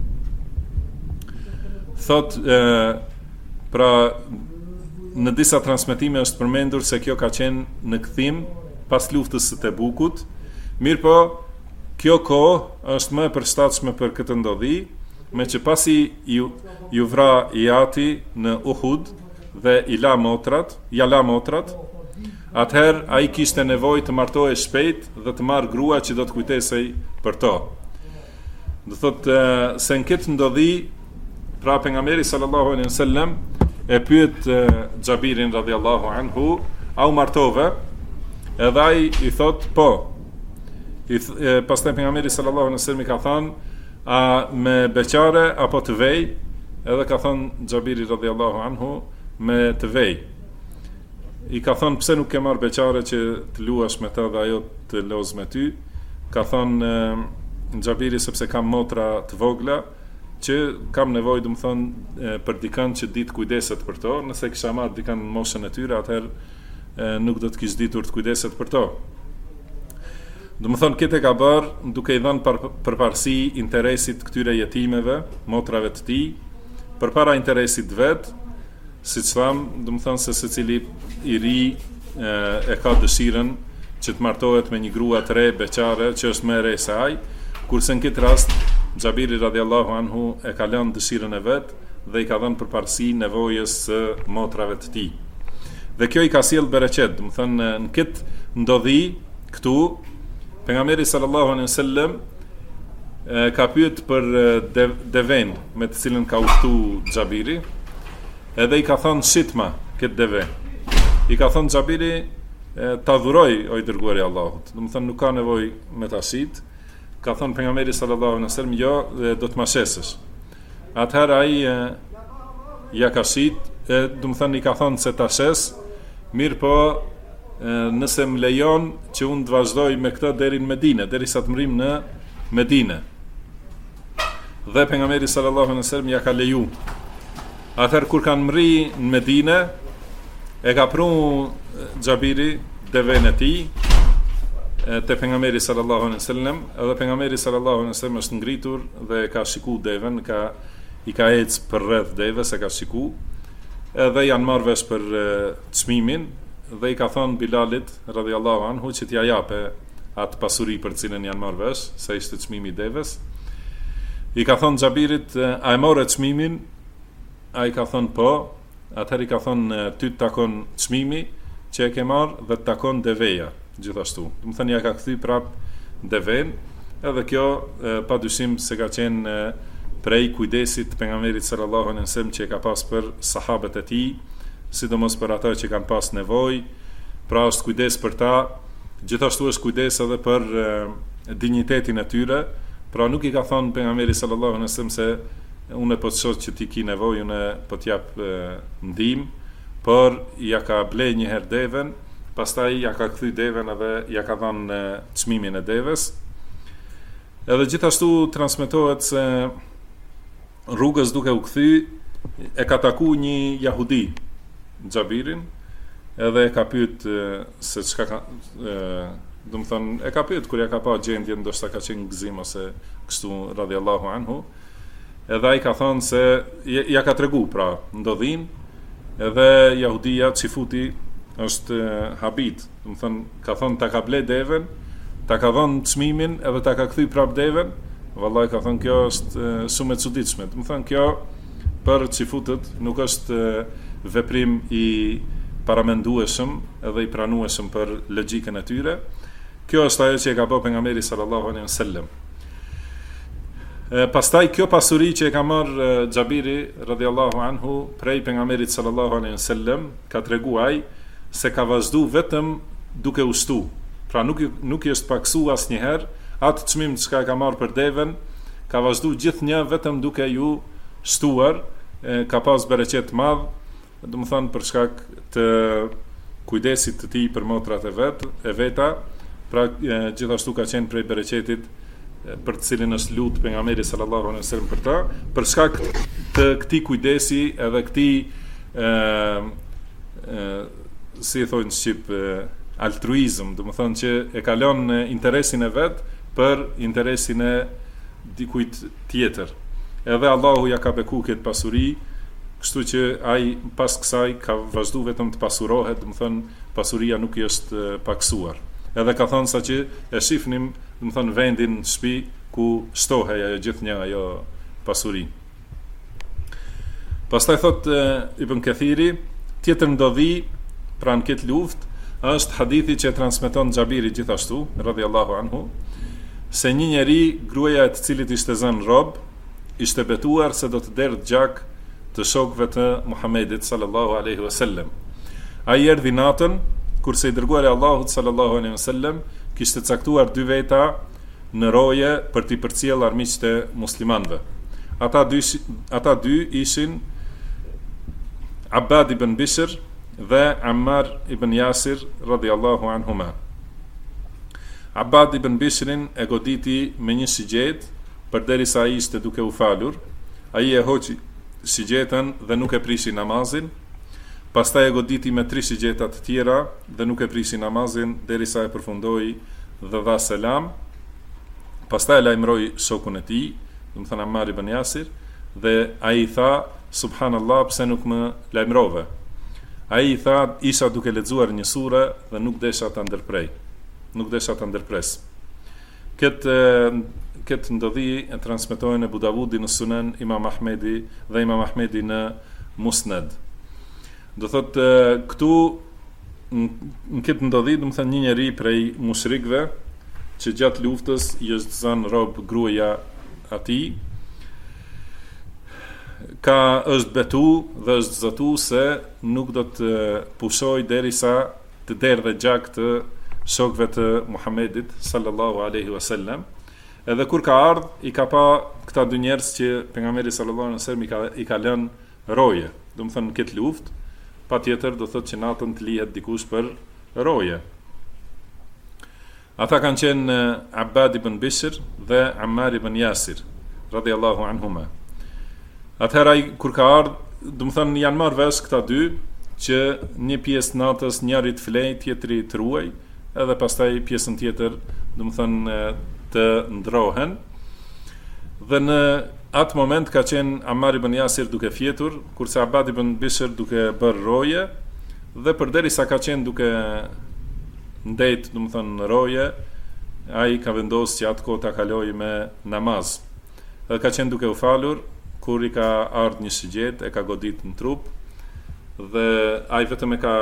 Thot pra në disa transmetime është përmendur se kjo ka qenë në kthim pas luftës së Tebukut. Mirpo kjo kohë është më e përshtatshme për këtë ndodhi, me që pasi ju vra i ati në Uhud dhe ja la motrat, atëherë a i kishte nevojë të martohej shpejt dhe të marrë grua që do të kujtesej për to. Do thotë se në këtë ndodhi, pra pejgamberi sallallahu alaihi wasallam e pyet Xhabirin radhiyallahu anhu, a u martove? Edhe ai i thot po. Pastaj pejgamberi sallallahu alaihi wasallam i ka thënë, a me beqare apo të vej? Edhe ka thënë Xhabiri radhiyallahu anhu, me të vej. I ka thënë pse nuk ke marrë beqare që të luash me të dhe ajo të loz me ty? Ka thënë Xhabiri sepse kam motra të vogla që kam nevojë, do të thonë, për dikën që ditë kujdeset për to. Nëse kisha marrë dikën në moshën e tyre, atëherë nuk do të kish ditur të kujdeset për to. Do të thonë këtë ka bërë duke i dhënë përparësi interesit këtyre jetimeve, motrave të tij, përpara interesit vet, siç tham, do të thonë se secili i ri e ka dëshirën që të martohet me një grua të re beqare që është më e re se ai, kurse në këtë rast Xhabiri radhiyallahu anhu e ka lënë dëshirën e vet dhe i ka dhënë përparësi nevojës së motrave të tij. Dhe kjo i ka sjell bereqet, do të thonë në këtë ndodhi këtu pejgamberi sallallahu alaihi wasallam ka pyet për deven me të cilën ka udhëtu Xhabiri, edhe i ka thënë shitma këtë deve. I ka thënë Xhabiri ta dhuroj o i dërguari i Allahut. Do të thonë nuk ka nevojë me ta shit. Ka thënë pejgamberi sallallahu alaihi wasallam, jo, do të mashesësh. Atëherë ai ja ka shit, do të thonë i ka thënë se ta shes, mirë po nëse më lejon që unë të vazhdoj me këtë deri në Medinë, derisa të mrim në Medinë. Dhe pejgamberi sallallahu alaihi wasallam ja ka leju. Atëherë kur kanë mri në Medinë, e ka prunu Xhabiri deven e tij te pejgamberi sallallahu alaihi wasallam, edhe pejgamberi sallallahu alaihi wasallam është ngritur dhe ka shikuar deven, i ka ecë për rreth devës, e ka shikuar, edhe janë marrë vesh për çmimin dhe i ka thënë Bilalit radhiyallahu anhu që t'ja jape atë pasuri për cilën janë marrë vesh, se ishte çmimi i devës. I ka thënë Xhabirit, a e morë çmimin? Ai ka thënë po. Atëherë i ka thënë ty të takon çmimi, që e ke marrë dhe të takon deveja, gjithashtu. Do të thënë ja ka kthy prap deven, edhe kjo padyshim se ka qenë prej kujdesit të pejgamberit sallallahu alaihi wasallam që e ka pas për sahabët e tij, sidomos për ata që kanë pas nevojë, pra është kujdes për ta, gjithashtu është kujdes edhe për dinjitetin e tyre, pra nuk i ka thonë pejgamberi sallallahu alaihi wasallam se unë po të shoh që ti ke nevojë, unë po t'jap ndihmë, por ja ka blej një herë deven, pastaj ja ka kthy deven edhe ja ka dhënë çmimin e devës. Edhe gjithashtu transmetohet se rrugës duke u kthy e ka taku një jahudi Xhabirin, edhe e ka pyet se çka ka do të thënë e ka pyet kur ja ka pa gjendjen, ndoshta ka qenë gëzim ose kështu radhiyallahu anhu. Edhe ai ka thënë se ja ka tregu pra ndodhin, edhe jahudia Cifuti është habit, do të thënë ka thënë ta ka ble deven, ta ka dhënë çmimin edhe ta ka kthy prap deven. Vallahi ka thënë kjo është shumë e çuditshme. Do të thënë kjo për Cifutët nuk është veprim i paramendueshëm edhe i pranueshëm për logjikën e tyre. Kjo është ajo që e ka bërë pejgamberi sallallahu alaihi wasallam. Pastaj kjo pasuri që e ka marrë Xhabiri radhiyallahu anhu prej pejgamberit sallallahu alaihi wasallam, ka treguar ai se ka vazhdu vetëm duke ushtu. Pra nuk i është paksu asnjëherë atë çmim që ka marrë për deven, ka vazhdu gjithnjë vetëm duke ju shtuar, ka pas bereqet madh, do të thënë për shkak të kujdesit të tij për motrat e veta, pra gjithashtu ka qenë prej bereqetit për të cilin është lut pejgamberi sallallahu alaihi wasallam për ta, për shkak të këtij kujdesi edhe këtij si e thonë shqip altruizëm, do të thënë që e kalon interesin e vet për interesin e dikujt tjetër. Edhe Allahu ja ka beku këtë pasuri, kështu që ai pas kësaj ka vazhdu vetëm të pasurohet, do të thënë pasuria nuk i është paksuar. Edhe ka thënë sa që e shifnim, do të thënë vendin në shtëpi ku shtohej ajo gjithnjë ajo pasuri. Pastaj thot Ibn Kathiri, tjetër ndodhi pranë këtë luftë është hadithi që transmeton Xhabiri gjithashtu radhiyallahu anhu, se një njeri, gruaja e të cilit ishte zënë rob, ishte betuar se do të derdhë gjak të shokëve të Muhamedit sallallahu alaihi wasallam. Ai erdhi natën, kurse i dërguari i Allahut sallallahu alaihi wasallam kishte caktuar 2 veta në roje për t'i përcjellë armiqtë e muslimanëve. Ata dy ishin Abbad ibn Bishr dhe Ammar ibn Yasir radhiyallahu anhuma. Abbad ibn Bishrin e goditi me një shigjet përderisa ai ishte duke u falur. Ai e hoqi shigjetën dhe nuk e prishi namazin. Pastaj e goditi me 3 shigjeta të tjera dhe nuk e prishi namazin derisa e përfundoi dhe dha selam. Pastaj lajmëroi shokun e tij, do të thënë Ammar ibn Yasir, dhe ai tha: "Subhanallahu, pse nuk më lajmërove?" Ai i tha: "Isha duke lexuar një sure dhe nuk desha ta ndërprej." Nuk desha ta ndërpres. Këtë ndodhi e transmetojnë Abu Davudi në Sunan, Imam Ahmedi dhe Imam Ahmedi në Musnad. Do thotë këtu në këtë ndodhi, do të thënë një njeri prej mushrikëve që gjatë luftës i është zënë rob gruaja atij, është betu dhe është zëtu se nuk do të pushoj derisa të derdhë gjak të shokëve të Muhamedit sallallahu alaihi wasallam. Edhe kur ka ardhur, i ka pa këta 2 njerëz që pejgamberi sallallahu alaihi wasallam i ka lënë roje. Do të thënë këtë luftë, patjetër do thotë që natën të lihet dikush për roje. Ata kanë qenë Abbad ibn Bishr dhe Ammar ibn Yasir radhiyallahu anhuma. Atëherë kur ka ardhur, do të thënë janë marrë vesh këta 2 që një pjesë natës njëri të flej, tjetri të ruaj, edhe pastaj pjesën tjetër, do të thënë të ndrohen. Dhe në atë moment ka qenë Ammar ibn Yasir duke fjetur, kurse Abbad ibn Bishr duke bërë roje, dhe përderisa ka qenë duke ndejt, do të thënë roje, ai ka vendosur që atë kohë ta kalojë me namaz. Dhe ka qenë duke u falur, kur i ka ardhur një shigjet, e ka godit në trup, dhe ai vetëm e ka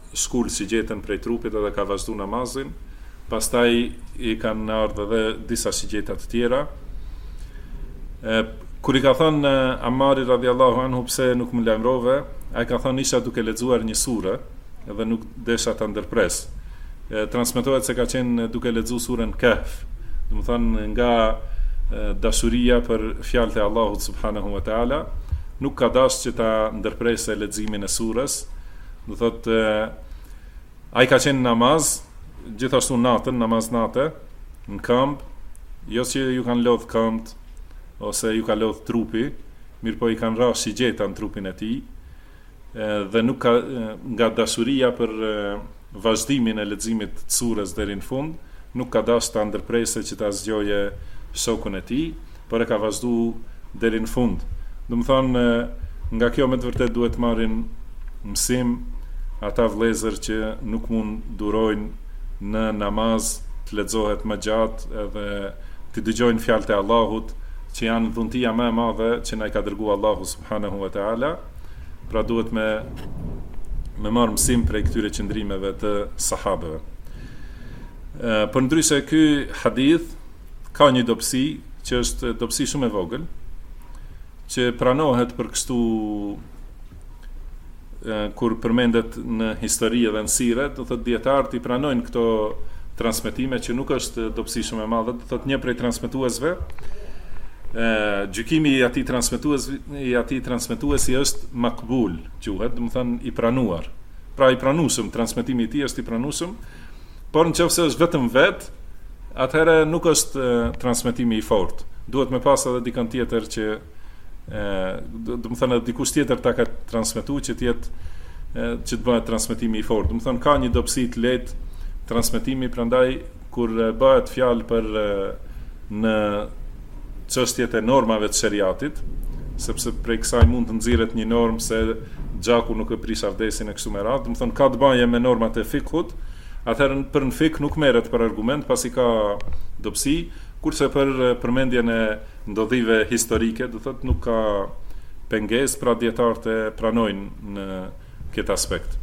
shkull si gjetën prej trupit edhe ka vazhdu namazin, pastaj i kanë ardhur edhe disa shigjeta të tjera. Kur i ka thënë Ammari radhiyallahu anhu pse nuk më lajmërove, ai ka thënë isha duke lexuar një sure edhe nuk desha ta ndërpres. Transmetohet se ka qenë duke lexuar surën Kahf, do të thënë nga dashuria për fjalët e Allahut subhanahu wa taala, nuk ka dashur që ta ndërpresë leximin e surës. Do thotë ai ka qenë namaz, gjithashtu natën, namaz natë, në këmbë, jo që ju kanë lodh këmbët ose ju ka lodh trupi, mirë po i kanë rrahë shigjeta në trupin e tij, dhe nuk ka, nga dashuria për vazhdimin e leximit të surës deri në fund, nuk ka dashur ta ndërpresë që ta zgjoje shokun e tij, por e ka vazhduar deri në fund. Do të thonë, nga kjo me të vërtet duhet marrin mësim ata vëllezër që nuk mund durojnë në namaz të lexohet më gjatë edhe të dëgjojnë fjalët e Allahut, që janë dhuntia më e madhe që na i ka dërguar Allahu subhanahu wa taala. Pra duhet me marr mësim prej këtyre qëndrimeve të sahabeve. Për ndryshe ky hadith ka një dobësi që është dobësi shumë e vogël, që pranohet për kështu kur përmendet në histori dhe në sire, do thotë dietarët i pranojnë këto transmetime që nuk është dobësi shumë e madhe, do thotë një prej transmetuesve, gjykimi i atij transmetuesi është makbul, quhet, do të thonë i pranuar. Pra i pranueshëm, transmetimi i tij është i pranueshëm, por nëse është vetëm vet, atëherë nuk është transmetimi i fortë. Duhet me pas edhe dikën tjetër që do të thonë dikush tjetër ta ka transmetuar që të bëhet transmetimi i fortë. Do të thonë ka një dobësi të lehtë transmetimi, prandaj kur bëhet fjalë për në çështjet e normave të sheriatit, sepse prej kësaj mund të nxirret një normë se gjaku nuk e prish avdesin e kështu me radhë, do të thonë ka të bëjë me normat e fikut, atëherë për në fik nuk merret për argument pasi ka dobësi, kurse për përmendjen e ndodhive historike, do thotë nuk ka pengesë, pra dietarët e pranojnë në këtë aspekt.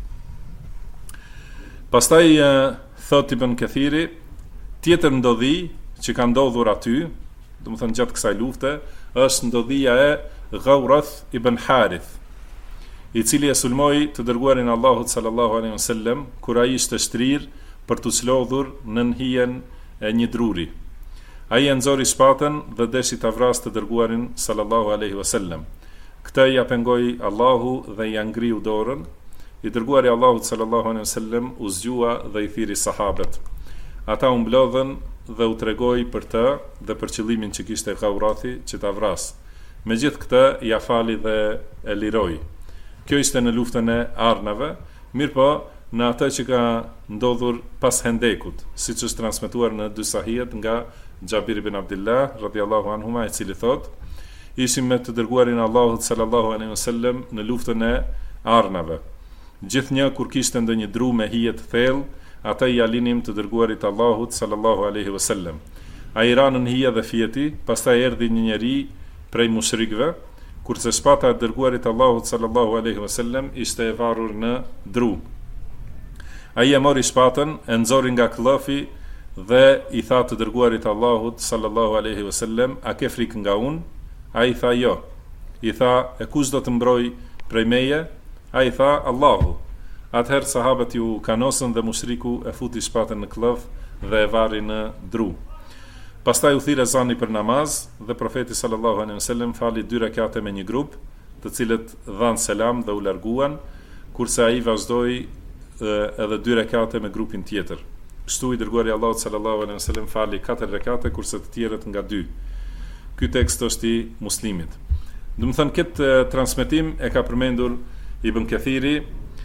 Pastaj thot Ibn Kathiri, tjetër ndodhi që ka ndodhur aty, do të thonë gjatë kësaj lufte, është ndodhia e Ghawrath ibn Harith, i cili e sulmoi të dërguarin Allahut sallallahu alaihi wasallam kur ai ishte shtrirë për të çlodhur në hijen e një druri. Ai e nxori shpatën dhe deshi ta vrasë të dërguarin sallallahu alaihi wasallam. Këtë ja pengoi Allahu dhe ja ngriu dorën. I dërguari Allahut sallallahu alaihi wasallam u zgjua dhe i thiri sahabët. Ata u mblodhen dhe u tregoi për të dhe për qëllimin që kishte Ghawrathi që ta vrasë. Megjithë këtë ja fali dhe e liroi. Kjo ishte në luftën e Arnave, mirëpo në atë që ka ndodhur pas Hendekut, siç është transmetuar në dy sahihet nga Jabir ibn Abdullah radhiyallahu anhuma, i cili thot: ishim me të dërguarin Allahut sallallahu alaihi wasallam në luftën e Arnave. Gjithnjë kur kishte ndonjë dru me hije të thellë, ata i alinim të dërguarit Allahut sallallahu alaihi wasallam. Ai ranën hija dhe fjeti, pastaj erdhi një njeri prej mushrikëve, kurse shpata e dërguarit Allahut sallallahu alaihi wasallam ishte e varur në dru. Ai e mori shpatën, e nxori nga kllofi dhe i tha të dërguarit Allahut sallallahu alaihi wasallam: "A ke frikë nga unë?" Ai tha: "Jo." I tha: "E kush do të mbroj prej meje?" Ai tha: "Allahu." Atëherë sahabët ju kanosën dhe mushriku e futi shpatën në kllof dhe e vari në dru. Pastaj u thirrë ezani për namaz dhe profeti sallallahu alaihi wasallam fali 2 rekate me një grup, të cilët dhanë selam dhe u larguan, kurse ai vazhdoi edhe 2 rekate me grupin tjetër. Kështu i dërguari Allahut sallallahu alaihi wasallam fali 4 rekate, kurse të tjerët nga 2. Ky tekst është i Muslimit. Do të thënë këtë transmetim e ka përmendur Ibn Kathiri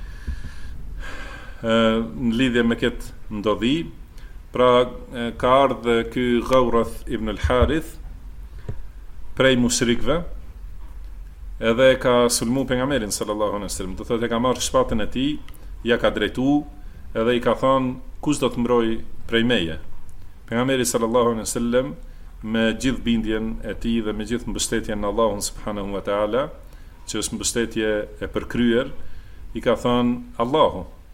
në lidhje me këtë ndodhi. Pra ka ardhur ky Ghawrath ibn al-Harith prej mushrikëve, edhe ka sulmu pejgamberin sallallahu alaihi wasallam. Do thotë e ka marrë shpatën e tij, ja ka drejtu edhe i ka thënë: "Kush do të mbroj prej meje?" Pejgamberi sallallahu alaihi wasallam me gjithë bindjen e tij dhe me gjithë mbështetjen në Allahun subhanahu wa taala, që është mbështetje e përkryer, i ka thënë: "Allahu."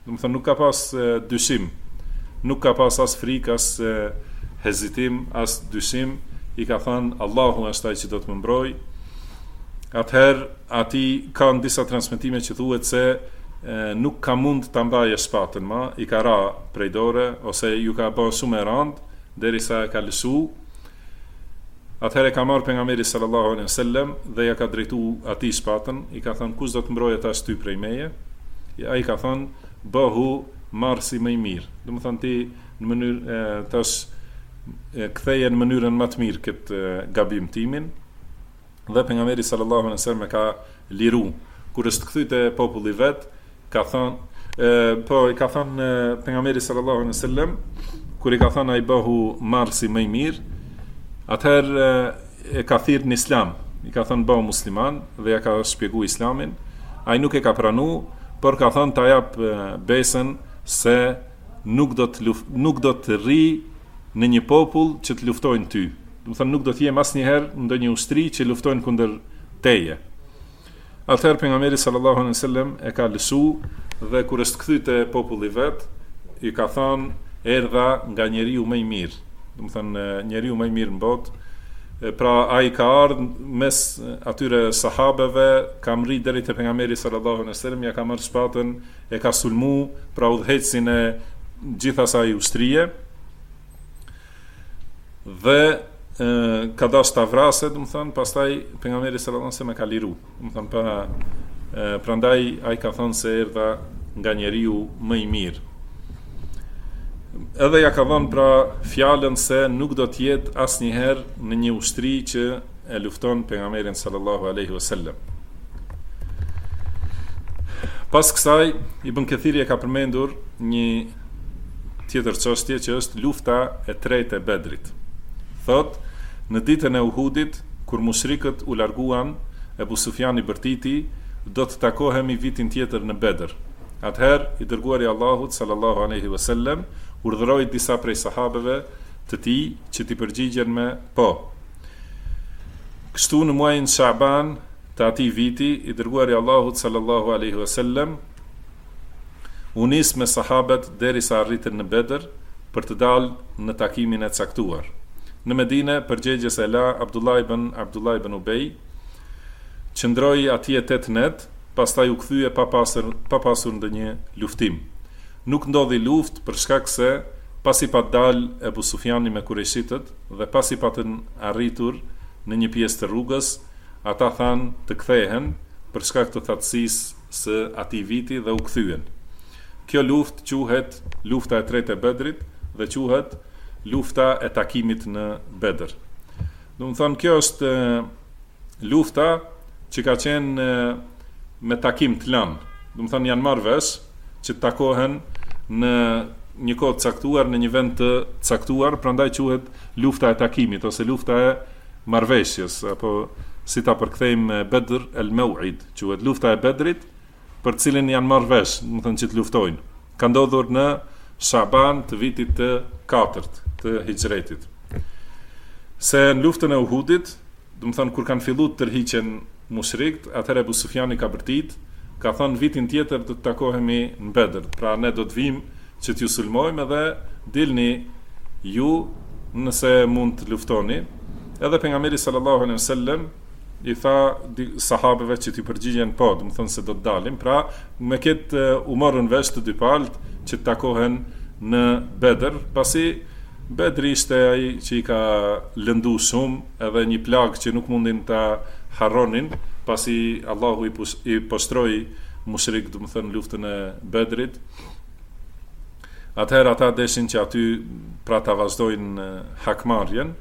Do të thënë nuk ka pas dyshim, nuk ka pas as frikë, as hezitim, as dyshim, i ka thënë Allahu është ai që do të më mbrojë. Atëherë ati kanë disa transmetime që thuhet se nuk ka mund ta mbaje shpatën më, i ka ra prej dore ose ju ka bërë shumë e rëndë derisa e ka lësu. Atëherë ka marrë pejgamberi sallallahu alaihi wasallam dhe ja ka drejtuar atij shpatën, i ka thënë kush do të mbrojë tash ty prej meje? Ai ka thënë bëhu marrësi më i mirë. Do të thënë ti në mënyrë tash ktheje në mënyrën më të mirë këtë gabim timin. Dhe pejgamberi sallallahu alaihi wasallam ka liru kur është kthyer te populli vet, ka thënë i ka thënë pejgamberi sallallahu alaihi wasallam kur i ka thënë ai bëhu marrësi më i mirë, atëherë e ka thirrë në islam, i ka thënë bëhu musliman dhe ja ka shpjeguar islamin. Ai nuk e ka pranuar, por ka thënë ta jap besën se nuk do të rri në një popull që të luftojnë ty. Do të thënë nuk do të jem asnjëherë në ndonjë ushtri që luftojnë kundër teje. Atëherë pejgamberi sallallahu alaihi wasallam e ka lësu dhe kur është kthyer te populli vet, i ka thënë erdha nga njeriu më i mirë. Do të thënë njeriu më i mirë në botë. Pra ai ka ardhur mes atyre sahabeve, ka mri deri te pejgamberi sallallahu alaihi wasallam, ja ka marrë shpatën, e ka sulmu pra udhëhecin e gjithë asaj ushtrie. Dhe ka dash ta vrasë, do të thënë, pastaj pejgamberi sallallahu alaihi wasallam e ka liru. Do të thënë prandaj ai ka thënë se erdha nga njeriu më i mirë. Edhe ja ka dhënë pra fjalën se nuk do të jetë asnjëherë në një ushtri që e lufton pejgamberin sallallahu alaihi wasallam. Pas kësaj, Ibn Kathiri e ka përmendur një tjetër çështje që është lufta e tretë e Bedrit. Thot, në ditën e Uhudit, kur mushrikët u larguan, Ebu Sufjani bërtiti, do të takohemi vitin tjetër në Bedr. Atëherë, i dërguari Allahut sallallahu alaihi wasallam urdhëroi disa prej sahabeve të tij që t'i përgjigjen me po. Kështu në muajin Shaban të atij viti, i dërguari Allahut sallallahu alaihi wasallam u nis me sahabët derisa arritën në Bedr për të dalë në takimin e caktuar. Në Medinë, përgjegjës e la Abdullah ibn Ubej, qëndroi atje 8 net, pastaj u kthye pa pasur ndonjë luftim. Nuk ndodhi luftë për shkak se pasi pa dal Ebu Sufjani me kureshitët dhe pasi patën arritur në një pjesë të rrugës, ata thanë të kthehen për shkak të thatësisë së atij viti dhe u kthyen. Kjo luftë quhet lufta e tretë e Bedrit dhe quhet lufta e takimit në Bedr. Do të thonë kjo është lufta që ka qenë me takim të lanë. Do të thonë janë marrë vesh që të takohen në një kohë të caktuar, në një vend të caktuar, prandaj quhet lufta e takimit ose lufta e marrëveshjes, apo si ta përkthejmë Bedr el-Maw'id, quhet lufta e Bedrit, për cilin janë marrë vesh, do të thonë që të luftojnë. Ka ndodhur në Shaban të vitit të 4 të Hijretit. Se në luftën e Uhudit, do të thonë kur kanë filluar të tërhiqen mushrikët, atëherë Abu Sufjani ka bërtit, ka thënë vitin tjetër do të takohemi në Bedr. Pra ne do të vim që t'ju sulmojmë dhe dilni ju nëse mund të luftoni. Edhe pejgamberi sallallahu alaihi wasallam i tha sahabeve që t'i përgjigjen po, do të thonë se do të dalim. Pra me këtë u morën vesh të dy palët që të takohen në Bedr, pasi Bedri ishte ai që i ka lëndu shumë edhe një plagë që nuk mundin ta harronin, pasi Allahu i postroi mushrik, do të thënë luftën e Bedrit. Atëherë ata deshin që aty pra ta vazhdojnë hakmarrjen.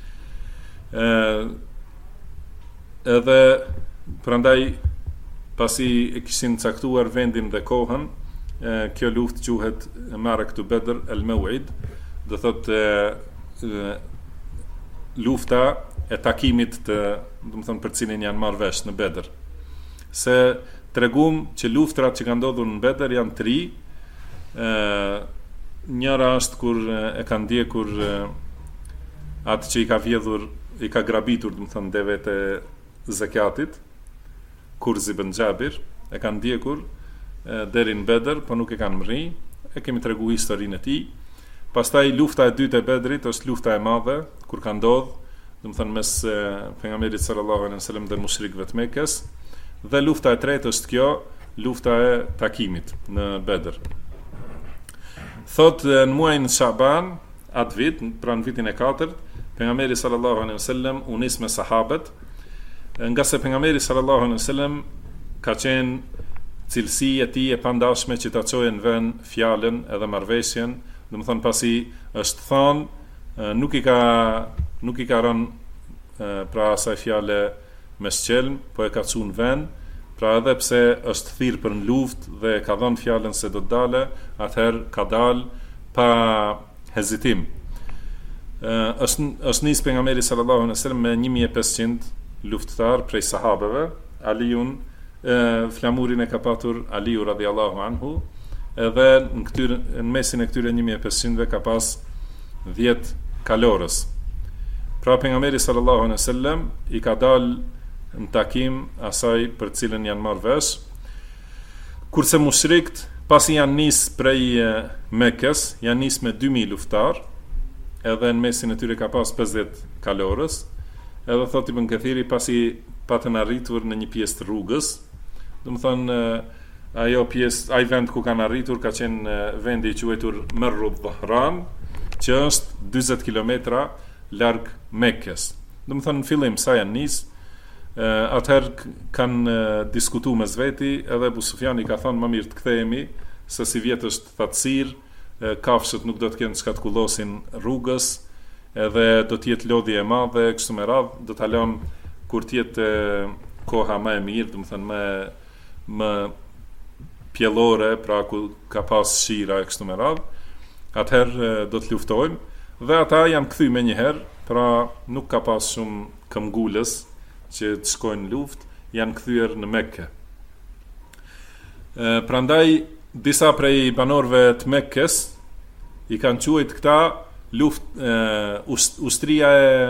Edhe prandaj pasi e kishin caktuar vendin dhe kohën, kjo luftë quhet Ma'rakatu Bedr el-Maw'id, do thotë lufta e takimit të, do të thonë për cilin janë marrë vesh në Bedr. Se tregum që luftrat që kanë ndodhur në Bedr janë 3. Njëra është kur e kanë ndjekur atë që i ka vjedhur, i ka grabitur, do të thonë devet e zakatit, Kurz ibn Jabir, e kanë ndjekur deri në Bedër, po nuk e kanë mri. E kemi tregu historinë e tij. Pastaj lufta e dytë e Bedrit është lufta e madhe kur ka ndodhur, domethënë mes pejgamberit sallallahu alaihi wasallam dhe mushrikëve të Mekës, dhe lufta e tretë është kjo, lufta e takimit në Bedër. Thot në muajin Shaban, atë vit, pra në vitin e 4, pejgamberi sallallahu alaihi wasallam u nis me sahabët, nga se pejgamberi sallallahu alaihi wasallam ka qenë cilësi e tij e pandashme që ta çojë në vend fjalën edhe marrëveshjen, domethënë pasi është thonë nuk i ka rënë pra asaj fjale me shqelm, po e ka çuar në vend, pra edhe pse është thirr për në luftë dhe ka dhënë fjalën se do të dalë, atëherë ka dalë pa hezitim. Është nis pejgamberi sallallahu alaihi wasallam me 1500 luftëtar prej sahabeve. Aliun flamurin e ka patur Aliu radhiyallahu anhu, edhe në mesin e këtyre 1500-ve ka pas 10 kalorës. Pra pejgamberi sallallahu alaihi wasallam i ka dalë në takim asaj për cilën janë marrë vesh, kurse mushrikët pasi janë nis prej Mekës, janë nis me 2000 luftar, edhe në mesin e tyre ka pas 50 kalorës, edhe thot Ibn Kathiri pasi patën arritur në një pjesë të rrugës, domethënë ajo pjesë, ai vend ku kanë arritur ka qenë vendi i quajtur Marru Dhahran, që është 40 kilometra larg Mekës. Domethënë në fillim sa janë nis, atëherë kanë diskutuar mes veti, edhe Abu Sufjani ka thënë më mirë të kthehemi, se si vjet është thatësir, kafshët nuk do të kenë çka të kullosin rrugës, edhe do të jetë lodhje e madhe, kështu me radhë, do ta lëm kur të jetë koha më e mirë, domethënë më pjellore, pra ku ka pas shira e kështu me radhë, atëherë do të luftojmë, dhe ata janë kthy me njëherë, pra nuk ka pas shumë këmbgulës që të shkojnë në luftë, janë kthyer në Mekë. Prandaj disa prej banorëve të Mekës i kanë quajtur këta ushtria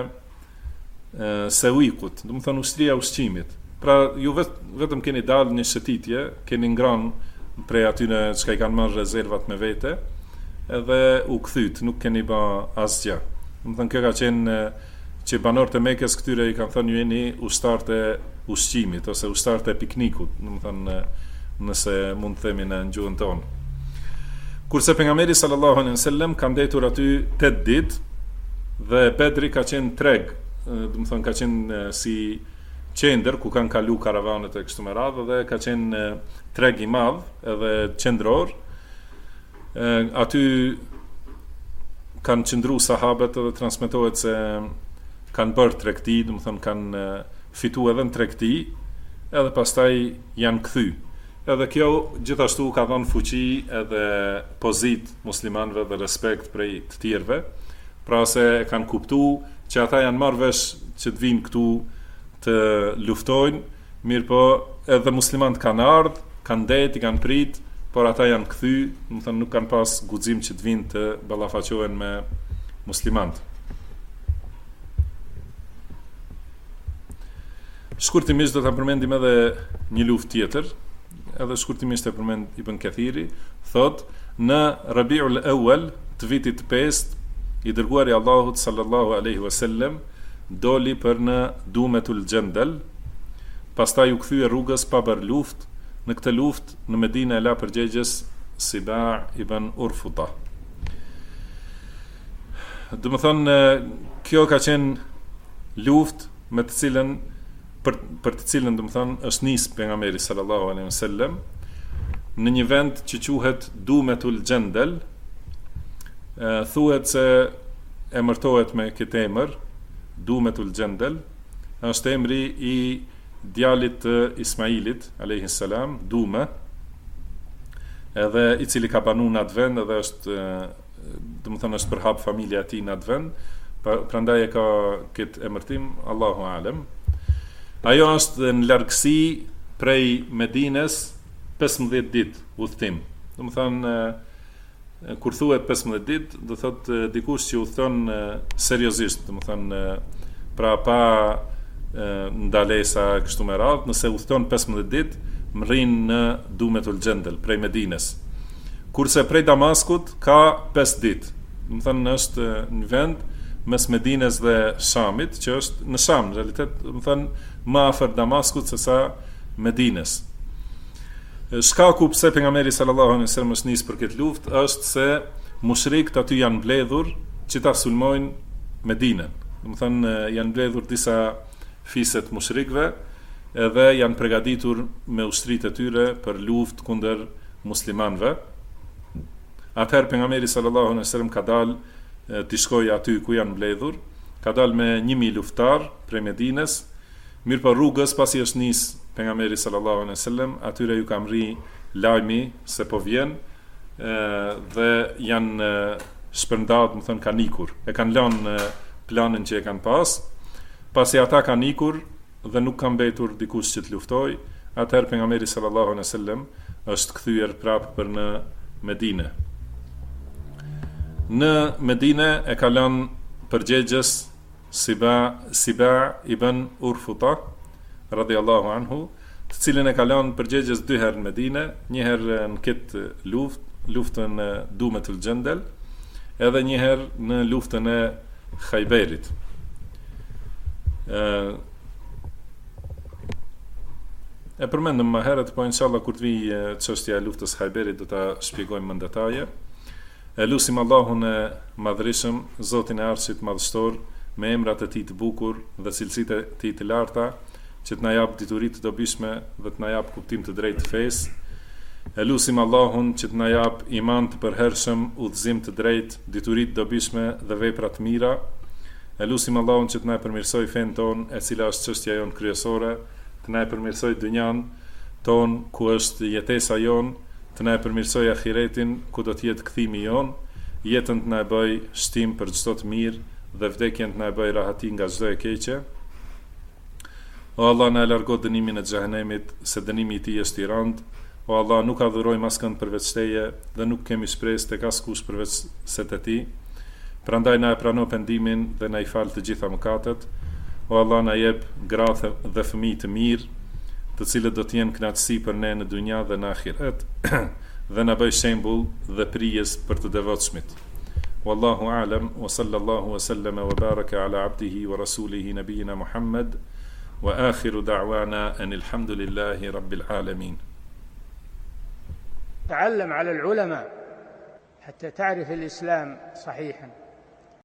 e Sewikut, do të thonë ushtria e ushqimit. Pra ju vetëm keni dalë një shëtitje, keni ngranë prej atyre që i kanë marrë rezervat me vete, edhe u kthyt, nuk keni ba asgjë. Do të thonë kjo ka qenë që banorët e Mekës këtyre i kanë thënë ju jeni ushtarët e ushqimit ose ushtarët e piknikut, do të thonë nëse mund të themi në gjuhën tonë. Kurse pejgamberi sallallahu alaihi wasallam ka ndetur aty 8 ditë dhe Bedri ka qenë treg, do të thonë ka qenë si qendër ku kanë kalu karavanet e kështu me radhë, dhe ka qenë treg i madh edhe qendror. Aty kanë qëndru sahabët edhe transmetohet se kanë bërë tregti, do të thonë kanë fitu edhe në tregti, edhe pastaj janë kthy. Edhe kjo gjithashtu ka dhënë fuqi edhe pozit muslimanëve dhe respekt prej të tjerëve, pra se kanë kuptuar që ata janë marrë vesh që të vinë këtu të luftojnë, mirë po edhe muslimanët kanë ardhur, kanë det, kanë prit, por ata janë kthy, do të thonë nuk kanë pas guxim që të vinë të ballafaqohen me muslimanët. Shkurtimisht do ta përmendim edhe një luftë tjetër, edhe shkurtimisht e përmend Ibn Kathiri, thot në Rabiul Awwal të vitit 5 i dërguari i Allahut sallallahu alaihi wasallam doli për në Dumetul Jandal, pastaj u kthye rrugës pa bërë luftë. Në këtë luftë në Medinë e la përgjegjës Siba ibn Urfuta. Do të thonë kjo ka qenë luftë me të cilën për të cilën do të thonë është nis pejgamberi sallallahu alaihi wasallam në një vend që quhet Dumetul Jandal. Thuhet se emërtohet me këtë emër Dumetul Jandal, është emri i djalit të Ismailit alayhi salam, Dume, edhe i cili ka banu në atë vend, edhe është do të thonë është përhap familja e tij në atë vend, prandaj e ka këtë emërtim, Allahu alem. Ajo është në largësi prej Medines 15 ditë udhtim. Do të thonë kur thuhet 15 ditë, do thotë dikush që udhton seriozisht, do të thonë pra pa ndalesa kështu me radhë, nëse udhton 15 ditë, mrin në Dumetul Gjendel, prej Medines. Kurse prej Damaskut ka 5 ditë. Do të thënë është një vend mes Medines dhe Shamit, që është në Sham, në realitet, do të thënë më afër Damaskut se sa Medines. Shkaku pse pejgamberi sallallahu alaihi wasallam është nis për këtë luftë është se mushrikët aty janë mbledhur që ta sulmojnë Medinën. Do të thënë janë mbledhur disa fiset mushrikëve edhe janë përgatitur me ushtritë e tyre për luftë kundër muslimanëve. Atëherë pejgamberi sallallahu alaihi wasallam ka dalë të shkojë aty ku janë mbledhur, ka dalë me 1000 luftar prej Medinës. Mirë për rrugës, pasi është nis pejgamberi sallallahu alaihi wasallam, atyre ju ka mri lajmi se po vjen dhe janë shpërndarë, më thënë kanë ikur. E kanë lënë planin që e kanë pas. Pasi ata kanë ikur dhe nuk kanë mbetur dikush që të luftoj, atëherë pejgamberi sallallahu alaihi wasallam është kthyer prapë për në Medinë. Në Medinë e ka lënë përgjegjës Siba ibn Urfuta radhiyallahu anhu, të cilin e ka lënë përgjegjës 2 herë në Medinë, një herë në këtë luftën e Dumetul Gjendel, edhe një herë në luftën e Khajberit. E përmendëm më herët, po inshallah kur të vijë çështja e luftës Khajberit do ta shpjegojmë më në detaje. E lusim Allahun e Madhërisëm, Zotin e Arshit Madhështor, me emrat e tij të bukur dhe cilësitë e tij të larta, që të na jap dituri të dobishme dhe të na jap kuptim të drejtë të fesë. E lusim Allahun që të na jap iman të përhershëm, udhëzim të drejtë, dituri të dobishme dhe vepra të mira. E lusim Allahun që të na përmirësoj fen ton, e cila është çështja jon kryesore, të na përmirësoj dynjan ton ku është jetesa jon, të na përmirësoj ahiretin ku do të jetë kthimi jon, jetën të na bëj shtim për çdo të mirë dhe vdekjen të na bëj rahati nga çdo e keqe. O Allah, na largo dënimin e xhehenemit, se dënimi i tij është i rënd. O Allah, nuk adhurojmë askënd përveç teje dhe nuk kemi shpresë tek askush përveç se te ti. Prandaj na e prano pendimin dhe na i fal të gjitha mëkatet. O Allah, na jep gratë dhe fëmijë të mirë, të cilët do të jenë kënaqësi për ne në dunja dhe në ahiret, dhe na bëj shembull dhe prijes për të devotshmit. Wallahu a'lam, wa sallallahu wa sallama wa baraka ala abdihi wa rasulihi nabiyina Muhammad, wa akhiru da'wana anil hamdulillahi rabbil alamin. تعلم على العلماء حتى تعرف الإسلام صحيحا.